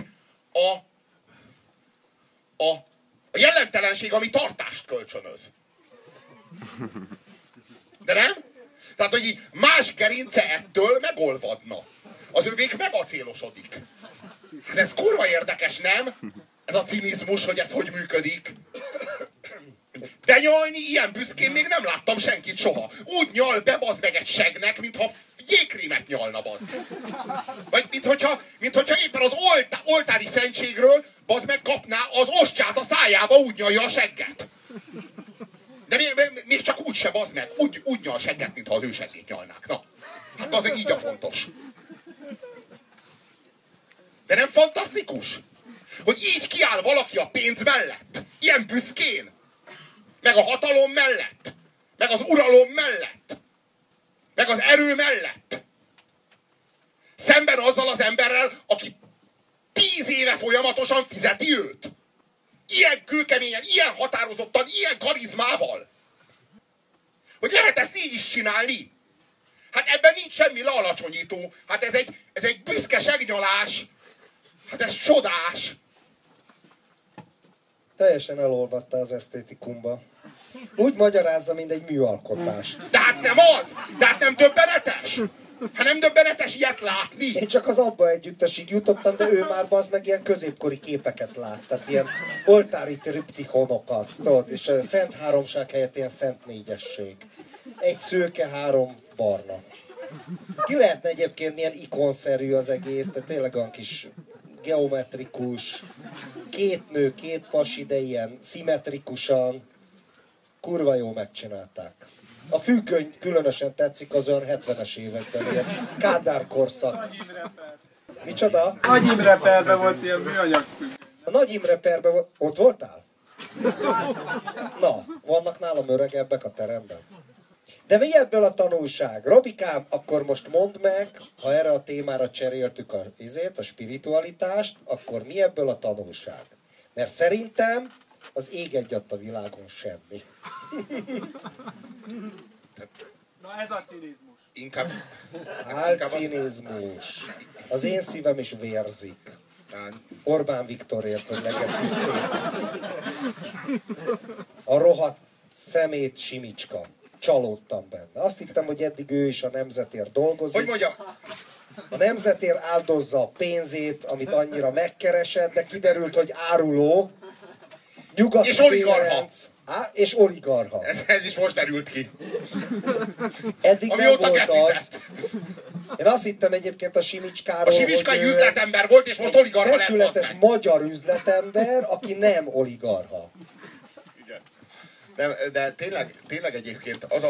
a jellemtelenség, ami tartást kölcsönöz. De nem? Tehát, hogy így más gerince ettől megolvadna. Az övék megacélosodik. Hát ez kurva érdekes, nem? Ez a cinizmus, hogy ez hogy működik. De nyalni ilyen büszkén még nem láttam senkit soha. Úgy nyal be, bazd meg egy segnek, mintha jégkrémet nyalna, bazd. Vagy minthogyha éppen az oltári szentségről, bazd meg kapná az ostját a szájába, úgy nyalja a segget. De még csak úgy se, bazd meg. Úgy nyal a segget, mintha az ő seggét nyalnák. Na, hát bazd meg így a fontos. De nem fantasztikus? Hogy így kiáll valaki a pénz mellett. Ilyen büszkén. Meg a hatalom mellett. Meg az uralom mellett. Meg az erő mellett. Szemben azzal az emberrel, aki 10 éve folyamatosan fizeti őt. Ilyen kőkeményen, ilyen határozottan, ilyen karizmával. Hogy lehet ezt így is csinálni? Hát ebben nincs semmi lealacsonyító. Hát ez egy büszke segnyalás. Hát ez csodás. Teljesen elolvatta az esztétikumba. Úgy magyarázza, mint egy műalkotást. De hát nem az! De hát nem döbbenetes! Hát nem döbbenetes ilyet látni! Én csak az Abba Együttesig jutottam, de ő már az meg ilyen középkori képeket lát. Tehát ilyen oltári triptihonokat, tudod, és a Szent Háromság helyett ilyen Szent Négyesség. Egy szőke, 3 barna. Ki lehetne egyébként ilyen ikonszerű az egész, de tényleg olyan kis geometrikus, 2 nő, 2 pasi, de ilyen szimmetrikusan. Kurva jól megcsinálták. A függöny különösen tetszik, az olyan 70-es években, ilyen Kádár korszak. Micsoda? Nagy Imre perben volt ilyen műanyag függöny. A Nagy Imre perben ott voltál? Na, vannak nálam öregebbek a teremben. De mi ebből a tanulság? Robikám, akkor most mondd meg, ha erre a témára cseréltük a spiritualitást, akkor mi ebből a tanulság? Mert szerintem az ég egyatt a világon semmi. Na ez a cinizmus. Inkább Álcinizmus. Az én szívem is vérzik. Orbán Viktorért, hogy legeciszték. A rohadt szemét Simicska. Csalódtam benne. Azt hittem, hogy eddig ő is a nemzetért dolgozik. hogy mondjam, A nemzetért áldozza a pénzét, amit annyira megkeresett, de kiderült, hogy áruló. Nyugat És oligarcha. És oligarcha. ez is most derült ki. Eddig nem Amióta volt az. gecizett. Én azt hittem egyébként a Simicskáról, A Simicska hogy egy ő üzletember volt, és most oligarcha lett. becsületes bazd meg. magyar üzletember, aki nem oligarcha. Igen. De tényleg egyébként az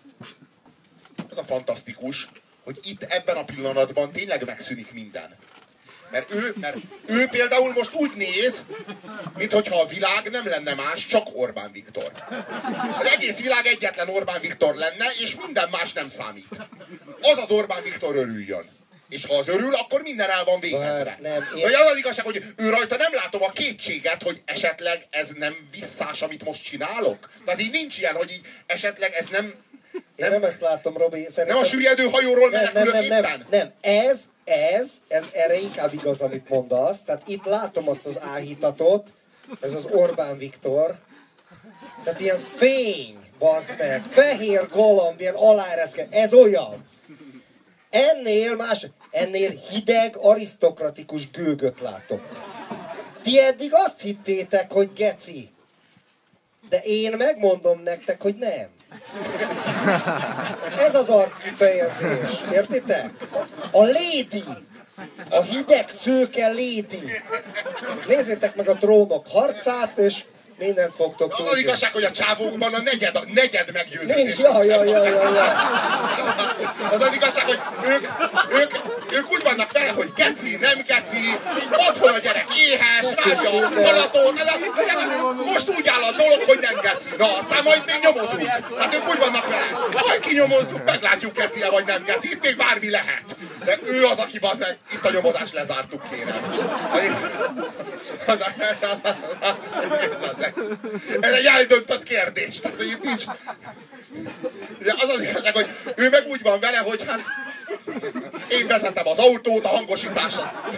a fantasztikus, hogy itt ebben a pillanatban tényleg megszűnik minden. Mert ő például most úgy néz, minthogyha a világ nem lenne más, csak Orbán Viktor. Az egész világ egyetlen Orbán Viktor lenne, és minden más nem számít. Az Orbán Viktor örüljön. És ha az örül, akkor minden el van végezve. De az igazság, hogy ő rajta nem látom a kétséget, hogy esetleg ez nem visszás, amit most csinálok. Tehát így nincs ilyen, hogy így esetleg ez nem... Én nem ezt látom, Robi. Nem a süllyedő hajóról menekülök éppen? Nem. Ez erre inkább igaz, amit mondasz. Tehát itt látom azt az áhítatot, ez az Orbán Viktor. Tehát ilyen fény, bazd meg, fehér galamb, ilyen aláereszkedő. Ez olyan. Ennél hideg, arisztokratikus gőgöt látok. Ti eddig azt hittétek, hogy geci. De én megmondom nektek, hogy nem. Ez az arckifejezés, értitek? A lady, a hideg szőke lady. Nézzétek meg a Trónok harcát, és mindent fogtok tudni. Az igazság, hogy a csávókban a negyed meggyőződés. Ja. Az igazság, hogy ők úgy vannak vele, hogy geci, nem geci, otthon a gyerek éhes, várja a falatot, most úgy áll a dolog, hogy nem geci. Na, aztán majd még nyomozunk. Hát ők úgy vannak vele. Majd kinyomozzuk, meglátjuk geci-e vagy nem geci. Itt még bármi lehet. De ő az, aki bazd meg, itt a nyomozást lezártuk, kérem. Ez egy eldöntött kérdés. Tehát, hogy itt nincs... Az az igazság, hogy ő meg úgy van vele, hogy hát én vezetem az autót, a hangosítás,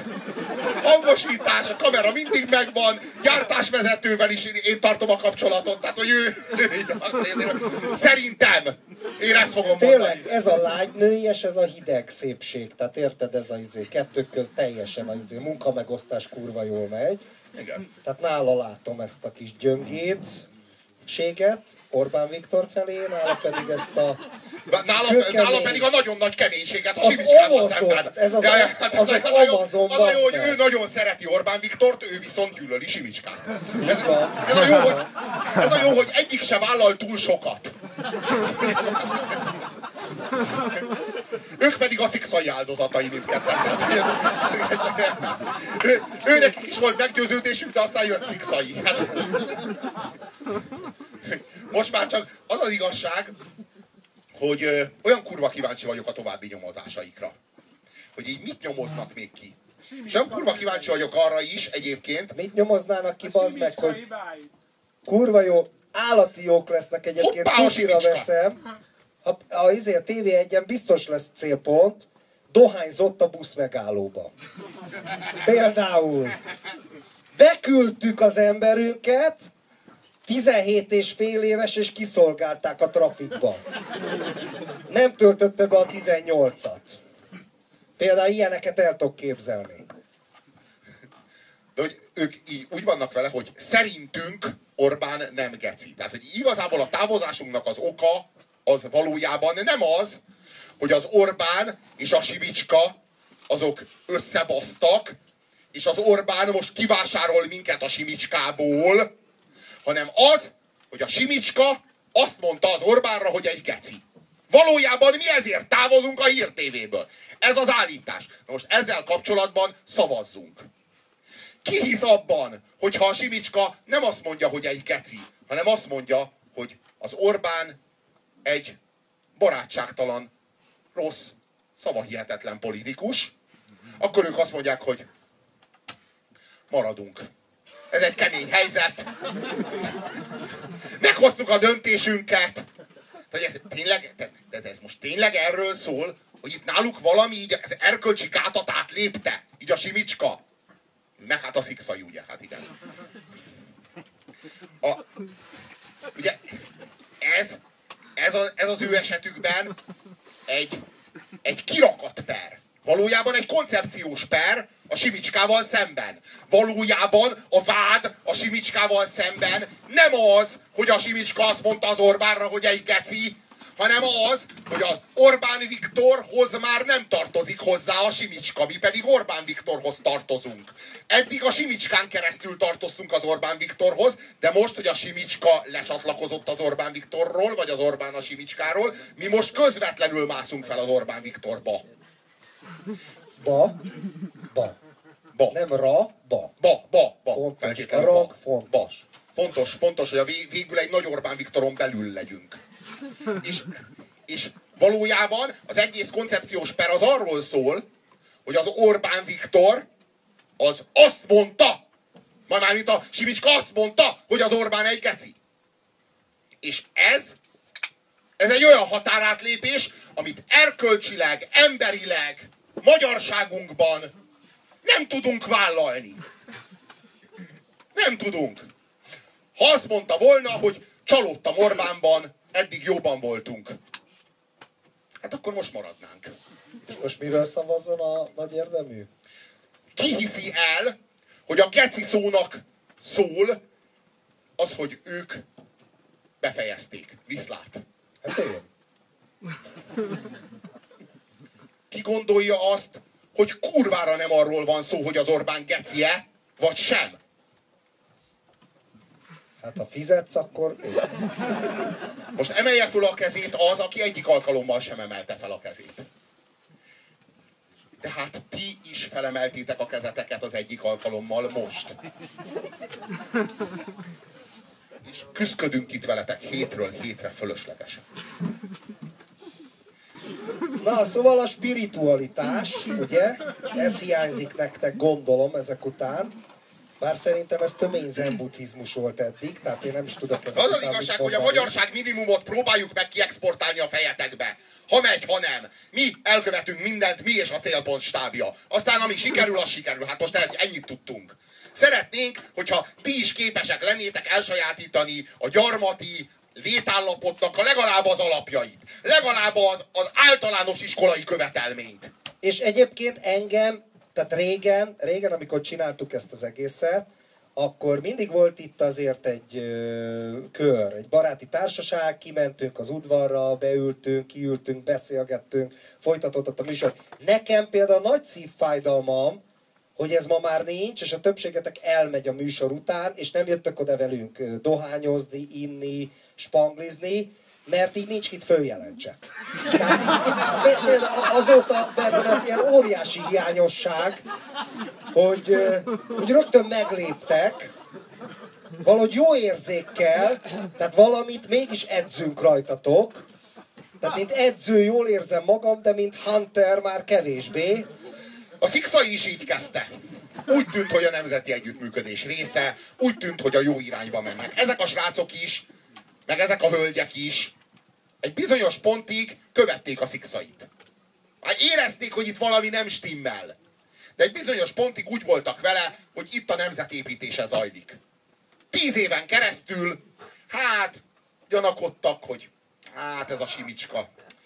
a kamera mindig megvan, gyártásvezetővel is én tartom a kapcsolatot, tehát hogy ő szerintem én ezt fogom mondani. Tényleg, ez a lágynői és ez a hideg szépség, tehát érted, ez a kettők közt teljesen a munkamegosztás kurva jól megy. Igen. Tehát nála látom ezt a kis gyöngétséget Orbán Viktor felé, nála pedig ezt a... Nála pedig a nagyon nagy keménységet a Simicskával szemben. Ez az Amazon, az a jó, hogy ő nagyon szereti Orbán Viktort, ő viszont gyűlöli Simicskát. Ez a jó, hogy egyik se vállal túl sokat. Ők pedig a szikszai áldozatai mindketten. Őnek is volt meggyőződésük, de aztán jött szikszai. Most már csak az az igazság, hogy olyan kurva kíváncsi vagyok a további nyomozásaikra. Hogy így mit nyomoznak még ki. És olyan kurva kíváncsi vagyok arra is egyébként. Mit nyomoznának ki, bazd meg, hogy kurva jó, állati jók lesznek egyébként, kutira veszem. A TV1-en biztos lesz célpont, dohányzott a busz megállóba. Például beküldtük az emberünket, 17 és fél éves, és kiszolgálták a trafikba. Nem töltötte be a 18-at. Például ilyeneket el tudok képzelni. De hogy ők így úgy vannak vele, hogy szerintünk Orbán nem geci. Tehát, hogy igazából a távozásunknak az oka az valójában nem az, hogy az Orbán és a Simicska azok összebasztak, és az Orbán most kivásárol minket a Simicskából, hanem az, hogy a Simicska azt mondta az Orbánra, hogy egy geci. Valójában mi ezért távozunk a Hír TV-ből. Ez az állítás. Na most ezzel kapcsolatban szavazzunk. Ki hisz abban, hogyha a Simicska nem azt mondja, hogy egy geci, hanem azt mondja, hogy az Orbán egy barátságtalan, rossz, szavahihetetlen politikus, akkor ők azt mondják, hogy maradunk. Ez egy kemény helyzet. Meghoztuk a döntésünket. Tehát ez most tényleg erről szól, hogy itt náluk valami így az erkölcsi gátat átlépte, így a Simicska. Meg hát a szikszai, ugye? Hát igen. Ugye ez az ő esetükben egy kirakat per. Valójában egy koncepciós per a Simicskával szemben. Valójában a vád a Simicskával szemben nem az, hogy a Simicska azt mondta az Orbánra, hogy egy geci, hanem az, hogy az Orbán Viktorhoz már nem tartozik hozzá a Simicska, mi pedig Orbán Viktorhoz tartozunk. Eddig a Simicskán keresztül tartoztunk az Orbán Viktorhoz, de most, hogy a Simicska lecsatlakozott az Orbán Viktorról, vagy az Orbán a Simicskáról, mi most közvetlenül mászunk fel az Orbán Viktorba. Ba. Nem ra, ba. Ba. Fontos, a rag fontos. Fontos, hogy végül egy nagy Orbán Viktoron belül legyünk. És valójában az egész koncepciós per az arról szól, hogy az Orbán Viktor az azt mondta, már mint a Simicska azt mondta, hogy az Orbán egy geci. És ez egy olyan határátlépés, amit erkölcsileg, emberileg, magyarságunkban nem tudunk vállalni. Nem tudunk. Ha azt mondta volna, hogy csalódtam Orbánban, eddig jóban voltunk, hát akkor most maradnánk. És most miről szavazzon a nagy érdemű? Ki hiszi el, hogy a geci szónak szól az, hogy ők befejezték. Viszlát. Hát én. Ki gondolja azt, hogy kurvára nem arról van szó, hogy az Orbán gecie, vagy sem? Hát ha fizetsz, akkor én. Most emelje föl a kezét az, aki egyik alkalommal sem emelte fel a kezét. De hát ti is felemeltétek a kezeteket az egyik alkalommal most. És küszködünk itt veletek hétről hétre fölöslegesen. Na, szóval a spiritualitás, ugye? Ez hiányzik nektek, gondolom, ezek után. Bár szerintem ez tömény zen buddhizmus volt eddig, tehát én nem is tudok ezek Az az után igazság, mit hogy a mondani. magyarság minimumot próbáljuk meg kiexportálni a fejetekbe. Ha megy, ha nem. Mi elkövetünk mindent, mi és a célpont stábja. Aztán ami sikerül, az sikerül. Hát most ennyit tudtunk. Szeretnénk, hogyha ti is képesek lennétek elsajátítani a gyarmati létállapotnak a legalább az alapjait. Legalább az általános iskolai követelményt. És egyébként engem, tehát régen, amikor csináltuk ezt az egészet, akkor mindig volt itt azért egy kör, egy baráti társaság, kimentünk az udvarra, beültünk, kiültünk, beszélgettünk, folytatódott a műsor. Nekem például nagy szívfájdalmam, hogy ez ma már nincs, és a többségetek elmegy a műsor után, és nem jöttök oda velünk dohányozni, inni, spanglizni, mert így nincs kit följelentsek. Például azóta bennem ez ilyen óriási hiányosság, hogy rögtön megléptek, valahogy jó érzékkel, tehát valamit mégis edzünk rajtatok, tehát mint edző jól érzem magam, de mint Hunter már kevésbé. A Szikszai is így kezdte. Úgy tűnt, hogy a nemzeti együttműködés része, úgy tűnt, hogy a jó irányba mennek. Ezek a srácok is, meg ezek a hölgyek is egy bizonyos pontig követték a Szikszait. Már érezték, hogy itt valami nem stimmel. De egy bizonyos pontig úgy voltak vele, hogy itt a nemzetépítése zajlik. 10 éven keresztül, hát, gyanakodtak, hogy hát ez a Simicska.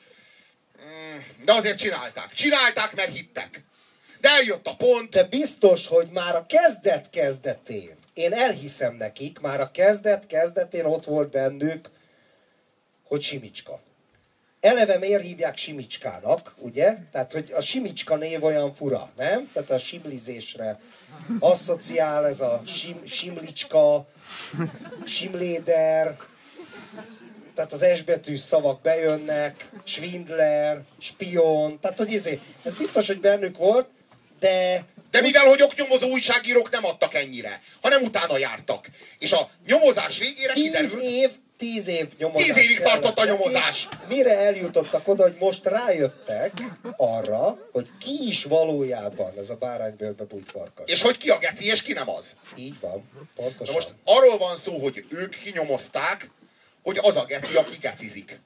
De azért csinálták. Csinálták, mert hittek. De eljött a pont. De biztos, hogy már a kezdet-kezdetén, én elhiszem nekik, már a kezdet-kezdetén ott volt bennük, hogy Simicska. Eleve miért hívják Simicskának, ugye? Tehát, hogy a Simicska név olyan fura, nem? Tehát a simlizésre asszociál ez a simlicska, simléder, tehát az S-betűs szavak bejönnek, svindler, spion, tehát hogy ez biztos, hogy bennük volt, de mivel, hogy oknyomozó újságírók nem adtak ennyire, hanem utána jártak. És a nyomozás végére kiderült... 10 év nyomozás. 10 évig tartott a nyomozás. Mire eljutottak oda, hogy most rájöttek arra, hogy ki is valójában ez a báránybőrbe bújt farkas. És hogy ki a geci, és ki nem az. Így van, pontosan. Na most arról van szó, hogy ők kinyomozták, hogy az a geci, aki gecizik.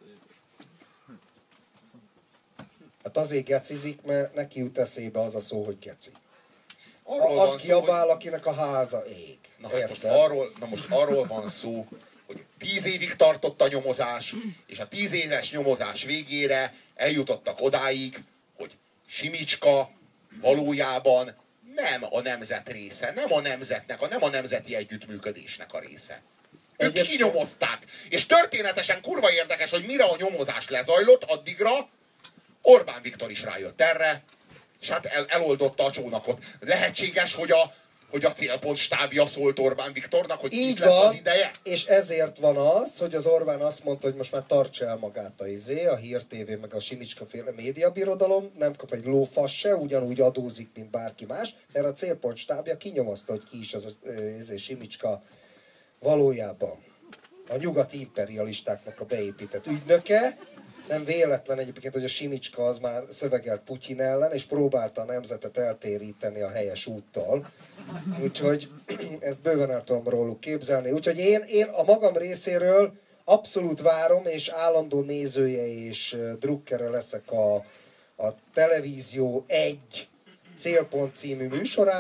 Hát azért gecizik, mert neki jut eszébe az a szó, hogy geci. Az kiabál, hogy... akinek a háza ég. Na, hát most arról van szó, hogy 10 évig tartott a nyomozás, és a 10 éves nyomozás végére eljutottak odáig, hogy Simicska valójában nem a nemzet része, nem a nemzetnek, nem a nemzeti együttműködésnek a része. Ők kinyomozták. És történetesen kurva érdekes, hogy mire a nyomozás lezajlott, addigra Orbán Viktor is rájött erre, és hát eloldotta a csónakot. Lehetséges, hogy a célpont stábja szólt Orbán Viktornak, hogy itt lesz az ideje? És ezért van az, hogy az Orbán azt mondta, hogy most már tartsa el magát a Hír TV, meg a Simicska féle médiabirodalom, nem kap egy lófasz se, ugyanúgy adózik, mint bárki más, mert a célpont stábja kinyomozta, hogy ki is az Simicska valójában. A nyugati imperialistáknak a beépített ügynöke. Nem véletlen egyébként, hogy a Simicska az már szövegelt Putyin ellen, és próbálta a nemzetet eltéríteni a helyes úttal. Úgyhogy ezt bőven el tudom róluk képzelni. Úgyhogy én a magam részéről abszolút várom, és állandó nézője és drukkere leszek a Televízió 1 Célpont című műsorának,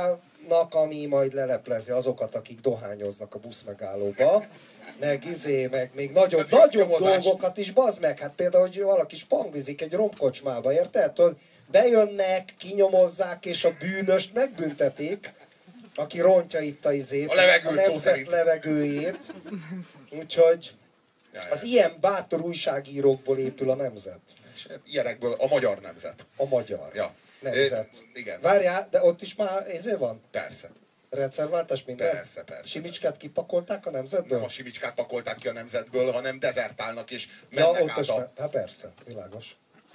államnak, ami majd leleplezi azokat, akik dohányoznak a buszmegállóba, meg még nagyobb dolgokat is, bazd meg. Hát például, hogy valaki spangvizik egy romkocsmába, érted? Bejönnek, kinyomozzák, és a bűnöst megbüntetik, aki rontja itt a nemzet levegőjét. Úgyhogy az ilyen bátor újságírókból épül a nemzet. És ilyenekből a magyar nemzet. A magyar nemzet. Igen. Várjál, de ott is már ezért van? Persze. Rendszerváltás minden? Persze. Simicskát kipakolták a nemzetből? Nem a Simicskát pakolták ki a nemzetből, hanem dezertálnak és mennek át Hát persze, világos.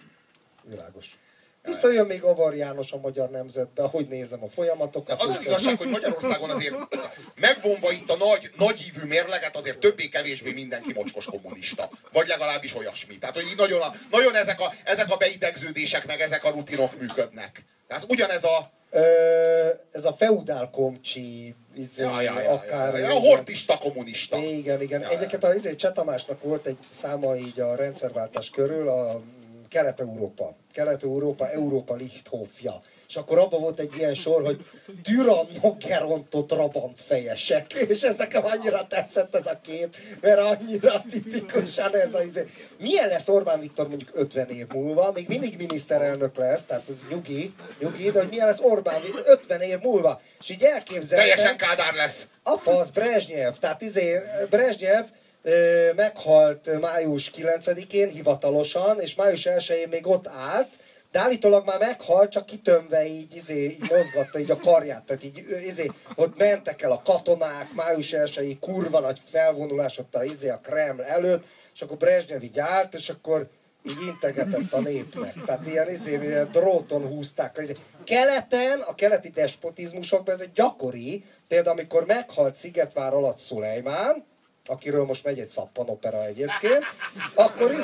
Visszajön még Avar János a magyar nemzetbe, ahogy nézem a folyamatokat. Az igazság, hogy Magyarországon azért megvonva itt a nagyívű mérleget, azért többé-kevésbé mindenki mocskos kommunista. Vagy legalábbis olyasmi. Tehát, hogy így nagyon ezek a beidegződések, meg ezek a rutinok működnek. Tehát ugyanez a... Ez a feudál komcsi, akár... A hortista kommunista. Igen. Egyébként a Cseh Tamásnak volt egy száma így a rendszerváltás körül, a Kelet-Európa, Európa Lichthofja. És akkor abban volt egy ilyen sor, hogy Tyrannogerontot Trabant fejesek. És ez nekem annyira tetszett ez a kép, mert annyira tipikusan ez a Milyen lesz Orbán Viktor mondjuk 50 év múlva? Még mindig miniszterelnök lesz, tehát ez nyugi, de hogy milyen lesz Orbán Viktor 50 év múlva? És így elképzeltem... Teljesen Kádár lesz. A fasz, Brezsnyev. Tehát Brezsnyev meghalt május 9-én hivatalosan, és május 1-én még ott állt, de állítólag már meghalt, csak kitömve így mozgatta így a karját, tehát így ott mentek el a katonák, május 1-i kurva nagy felvonulás ott a Kreml előtt, és akkor Brezsnyev így állt, és akkor így integetett a népnek. Tehát ilyen dróton húzták. Keleten, a keleti despotizmusokban ez egy gyakori, például amikor meghalt Szigetvár alatt Szulejmán, akiről most megy egy szappanopera egyébként, akkor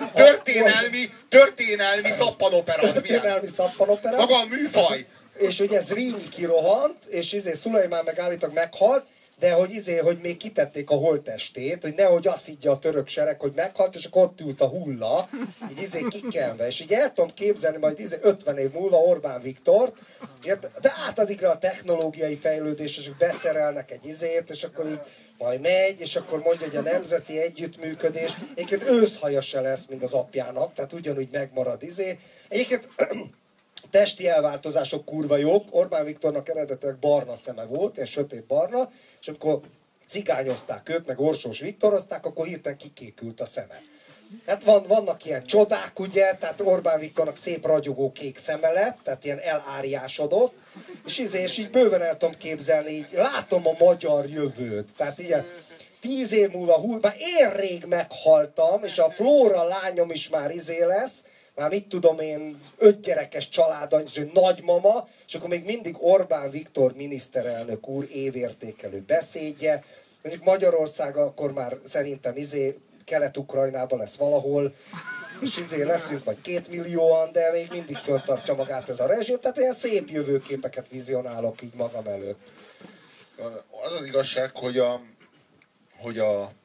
Történelmi szappanopera, az történelmi szappanopera. Maga a műfaj. És ugye Zrínyi kirohant, és Szulejmán meg állítólag meghalt, de hogy még kitették a holttestét, hogy nehogy azt higgye a török sereg, hogy meghalt, és akkor ott ült a hulla, így kikenve. És így el tudom képzelni majd 50 év múlva Orbán Viktort, de addigra a technológiai fejlődés, és beszerelnek egy és akkor így majd megy, és akkor mondja, hogy a nemzeti együttműködés, egyébként őszhaja se lesz, mint az apjának, tehát ugyanúgy megmarad Egyébként testi elváltozások kurva jók. Orbán Viktornak eredetileg barna szeme volt, ilyen sötét barna, és amikor cigányozták őt, meg Orsós Viktorozták, akkor hirtelen kikékült a szeme. Hát vannak ilyen csodák, ugye, tehát Orbán Viktornak szép ragyogó kék szeme lett, tehát ilyen eláriásodott, és így bőven el tudom képzelni, így látom a magyar jövőt. Tehát ilyen 10 év múlva, már én rég meghaltam, és a Flóra lányom is már lesz, már mit tudom én, 5 gyerekes családany, és egy nagymama, és akkor még mindig Orbán Viktor miniszterelnök úr évértékelő beszédje. Mondjuk Magyarország akkor már szerintem Kelet-Ukrajnában lesz valahol, és leszünk vagy 2 millióan, de még mindig föntartja magát ez a rezsim, tehát ilyen szép jövőképeket vizionálok így magam előtt. Az igazság, hogy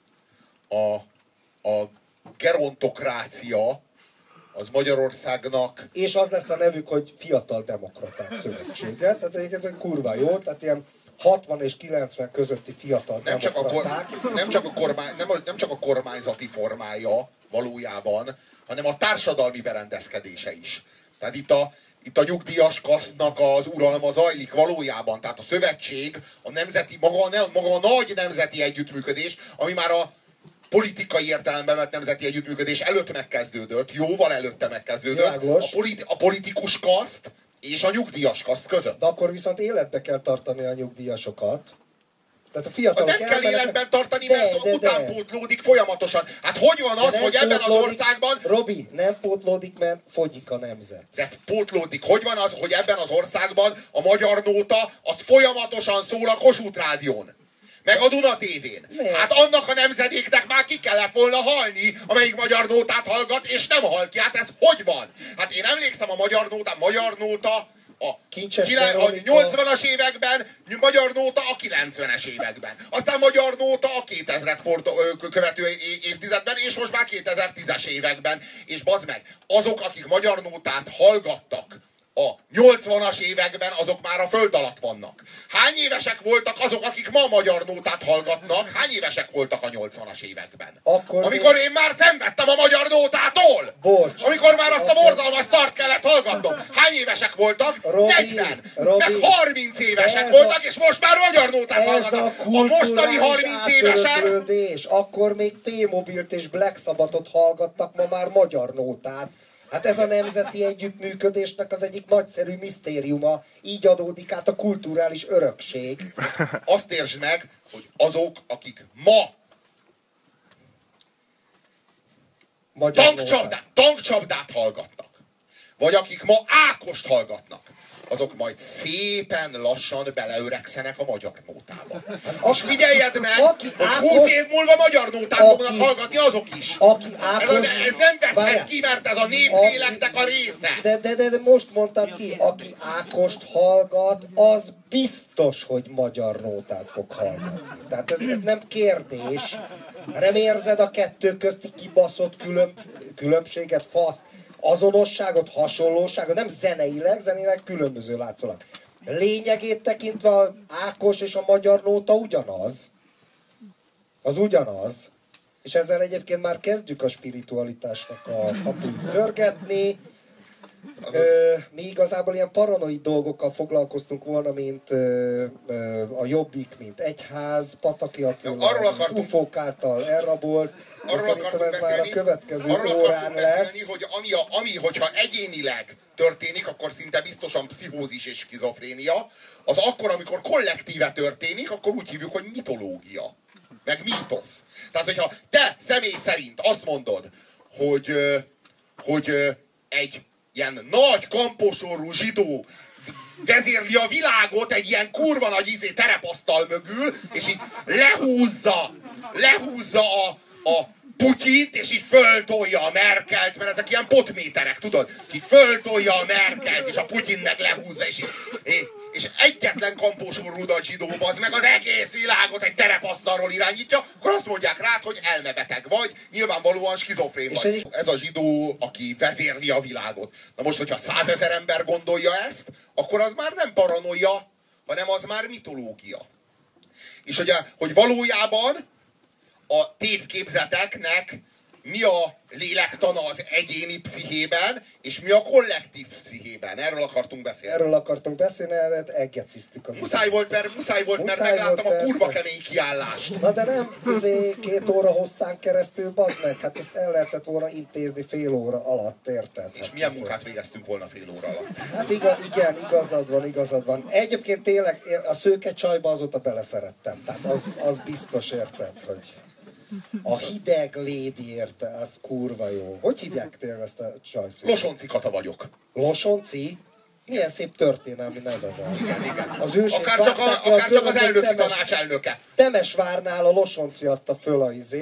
a gerontokrácia az Magyarországnak... És az lesz a nevük, hogy Fiatal Demokraták Szövetsége, tehát egyébként kurva jó, tehát ilyen 60 és 90 közötti fiatal demokraták. Nem csak a kormányzati formája valójában, hanem a társadalmi berendezkedése is. Tehát itt a nyugdíjas kasztnak az uralma zajlik valójában. Tehát a szövetség, maga a nagy nemzeti együttműködés, ami már a politikai értelemben vett nemzeti együttműködés előtt megkezdődött, jóval előtte megkezdődött. A politikus kaszt és a nyugdíjas kaszt között. De akkor viszont életbe kell tartani a nyugdíjasokat. Tehát a fiatalok nem kell életben tartani, mert utánpótlódik folyamatosan. Hát hogy van az, hogy ebben az országban... Robi, nem pótlódik, mert fogyik a nemzet. De pótlódik. Hogy van az, hogy ebben az országban a magyar nóta az folyamatosan szól a Kossuth Rádión? Meg a Duna tévén. Hát annak a nemzedéknek már ki kellett volna halni, amelyik magyar nótát hallgat, és nem hal ki. Hát ez hogy van? Hát én emlékszem a magyar nóta a 80-as években, magyar nóta a 90-es években. Aztán magyar nóta a 2000-et követő évtizedben, és most már 2010-es években. És bazd meg, azok, akik magyar nótát hallgattak a 80-as években azok már a föld alatt vannak. Hány évesek voltak azok, akik ma magyar nótát hallgatnak? Hány évesek voltak a 80-as években? Amikor én már szenvedtem a magyar nótától! Bocs. Amikor már azt a borzalmas szart kellett hallgatnom. Hány évesek voltak? 40! Meg 30 évesek voltak, és most már magyar nótát hallgatnak. A mostani 30 évesek... Akkor még T-Mobilt és Black Sabbathot hallgattak, ma már magyar nótát. Hát ez a nemzeti együttműködésnek az egyik nagyszerű misztériuma. Így adódik át a kulturális örökség. Azt értsd meg, hogy azok, akik ma tankcsapdát hallgatnak, vagy akik ma Ákost hallgatnak, azok majd szépen lassan beleöregszenek a magyar nótába. És figyeljed meg, hogy 20 év múlva magyar nótát fognak hallgatni azok is. Ez nem veszhet ki, mert ez a népléleknek a része. De most mondtad ki, aki Ákost hallgat, az biztos, hogy magyar nótát fog hallgatni. Tehát ez nem kérdés. Nem érzed a kettő közti kibaszott különbséget, faszt? Azonosságot, hasonlóságot, nem zeneileg különböző látszólag. Lényegét tekintve Ákos és a magyar nóta ugyanaz. Az ugyanaz. És ezzel egyébként már kezdjük a spiritualitásnak a kapuit szörgetni. Mi igazából ilyen paranoid dolgokkal foglalkoztunk volna, mint a Jobbik, mint egyház, Pataki Attila, ufók által elrabolt. Arról akartunk ez már a következő órán lesz. Hogy hogyha egyénileg történik, akkor szinte biztosan pszichózis és skizofrénia. Az akkor, amikor kollektíve történik, akkor úgy hívjuk, hogy mitológia. Meg mítosz. Tehát, hogyha te személy szerint azt mondod, hogy egy ilyen nagy kamposorú zsidó vezérli a világot egy ilyen kurva nagy terepasztal mögül, és így lehúzza a Putyint, és így föltolja a Merkelt, mert ezek ilyen potméterek, tudod? Így föltolja a Merkelt, és a Putyin meg lehúzza, és egyetlen kampósorú nagy zsidó, az meg az egész világot egy terepasztalról irányítja, akkor azt mondják rád, hogy elmebeteg vagy, nyilvánvalóan skizofrén vagy. Ez a zsidó, aki vezérli a világot. Na most, hogyha 100 000 ember gondolja ezt, akkor az már nem paranoia, hanem az már mitológia. És hogy valójában a tévképzeteknek mi a lélektana az egyéni pszichében, és mi a kollektív pszichében. Erről akartunk beszélni. Erre eggeciztük az Muszáj volt, mert megláttam a kurva kemény kiállást. Na de nem 2 óra hosszán keresztül, bazd meg, hát ezt el lehetett volna intézni fél óra alatt, érted? És milyen munkát végeztünk volna fél óra alatt? Hát igen, igazad van. Egyébként tényleg a szőke csajba azóta beleszerettem. Tehát az biztos, érted, hogy... A hideg lady érte, az kurva jó. Hogy hívják tényleg ezt a csajszét? Losonci Kata vagyok. Losonci? Milyen szép történelmi neve van. Igen. Az őség akár csak az elnöki tanács elnöke. Temesvárnál a Losonci adta föl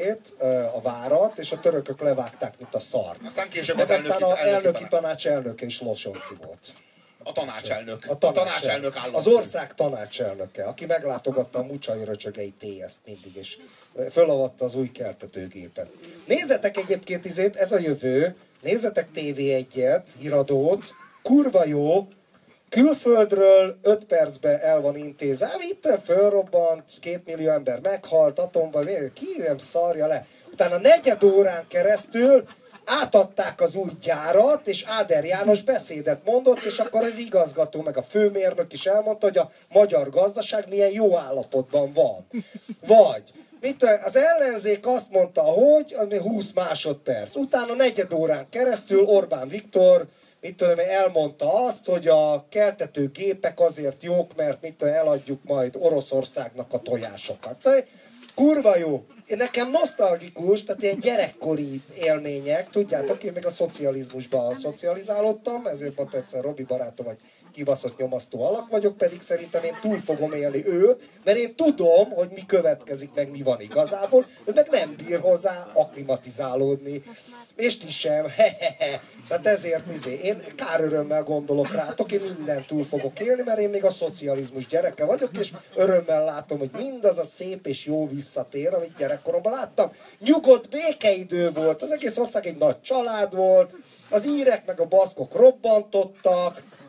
a várat, és a törökök levágták, mint a szart. Aztán később aztán az elnöki tanács elnöke is Losonci volt. A tanácselnök. A tanácselnök állam. Az ország tanácselnöke, aki meglátogatta a Mucsai Röcsögei T-ezt mindig, és fölavatta az új keltetőgépet. Nézzetek egyébként ez a jövő, nézzetek TV1-et, híradót, kurva jó, külföldről 5 percben el van intézve, itten fölrobbant, 2 millió ember meghalt, atomban, ki nem szarja le. Utána 4 órán keresztül átadták az új gyárat, és Áder János beszédet mondott, és akkor az igazgató, meg a főmérnök is elmondta, hogy a magyar gazdaság milyen jó állapotban van. Vagy az ellenzék azt mondta, hogy 20 másodperc. Utána 4 órán keresztül Orbán Viktor elmondta azt, hogy a keltetőgépek azért jók, mert eladjuk majd Oroszországnak a tojásokat. Szóval kurva jó. Nekem nosztalgikus, tehát ilyen gyerekkori élmények, tudjátok, én még a szocializmusban szocializálódtam, ezért mondta egyszer Robi barátom, hogy kibaszott nyomasztó alak vagyok, pedig szerintem én túl fogom élni őt, mert én tudom, hogy mi következik, meg mi van igazából, ő meg nem bír hozzá akklimatizálódni. És ti sem, hehehe. Tehát ezért én kár örömmel gondolok rátok, én mindent túl fogok élni, mert én még a szocializmus gyereke vagyok, és örömmel látom, hogy mindaz a szép és jó visszatér, amit gyerekkoromban láttam. Nyugodt békeidő volt, az egész ország egy nagy család volt, az írek meg a baszkok robbantottak,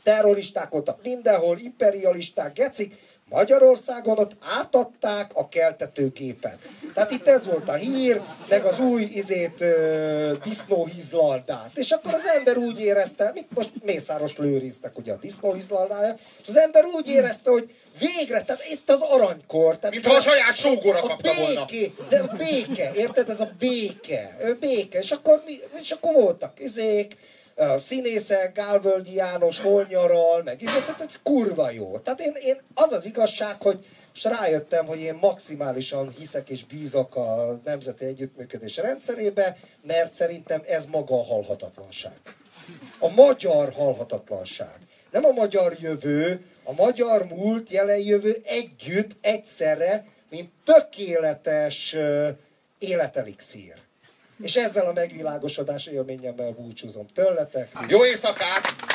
terroristák voltak mindenhol, imperialisták, gecik, Magyarországon ott átadták a keltetőgépet. Tehát itt ez volt a hír, meg az új disznóhízlaldát. És akkor az ember úgy érezte, most Mészáros Lőrincnek ugye a disznóhízlaldája, és az ember úgy érezte, hogy végre, tehát itt az aranykor. Mintha a saját sógora kapta volna. De a béke, érted? Ez a béke. Béke. És akkor voltak színészek, Gálvölgyi János hol nyaral, meg tehát ez kurva jó. Tehát én az az igazság, hogy most rájöttem, hogy én maximálisan hiszek és bízok a nemzeti együttműködés rendszerébe, mert szerintem ez maga a halhatatlanság. A magyar halhatatlanság. Nem a magyar jövő, a magyar múlt, jelen jövő együtt, egyszerre, mint tökéletes életelixír. És ezzel a megvilágosodás élményemmel búcsúzom tőletek. Jó éjszakát!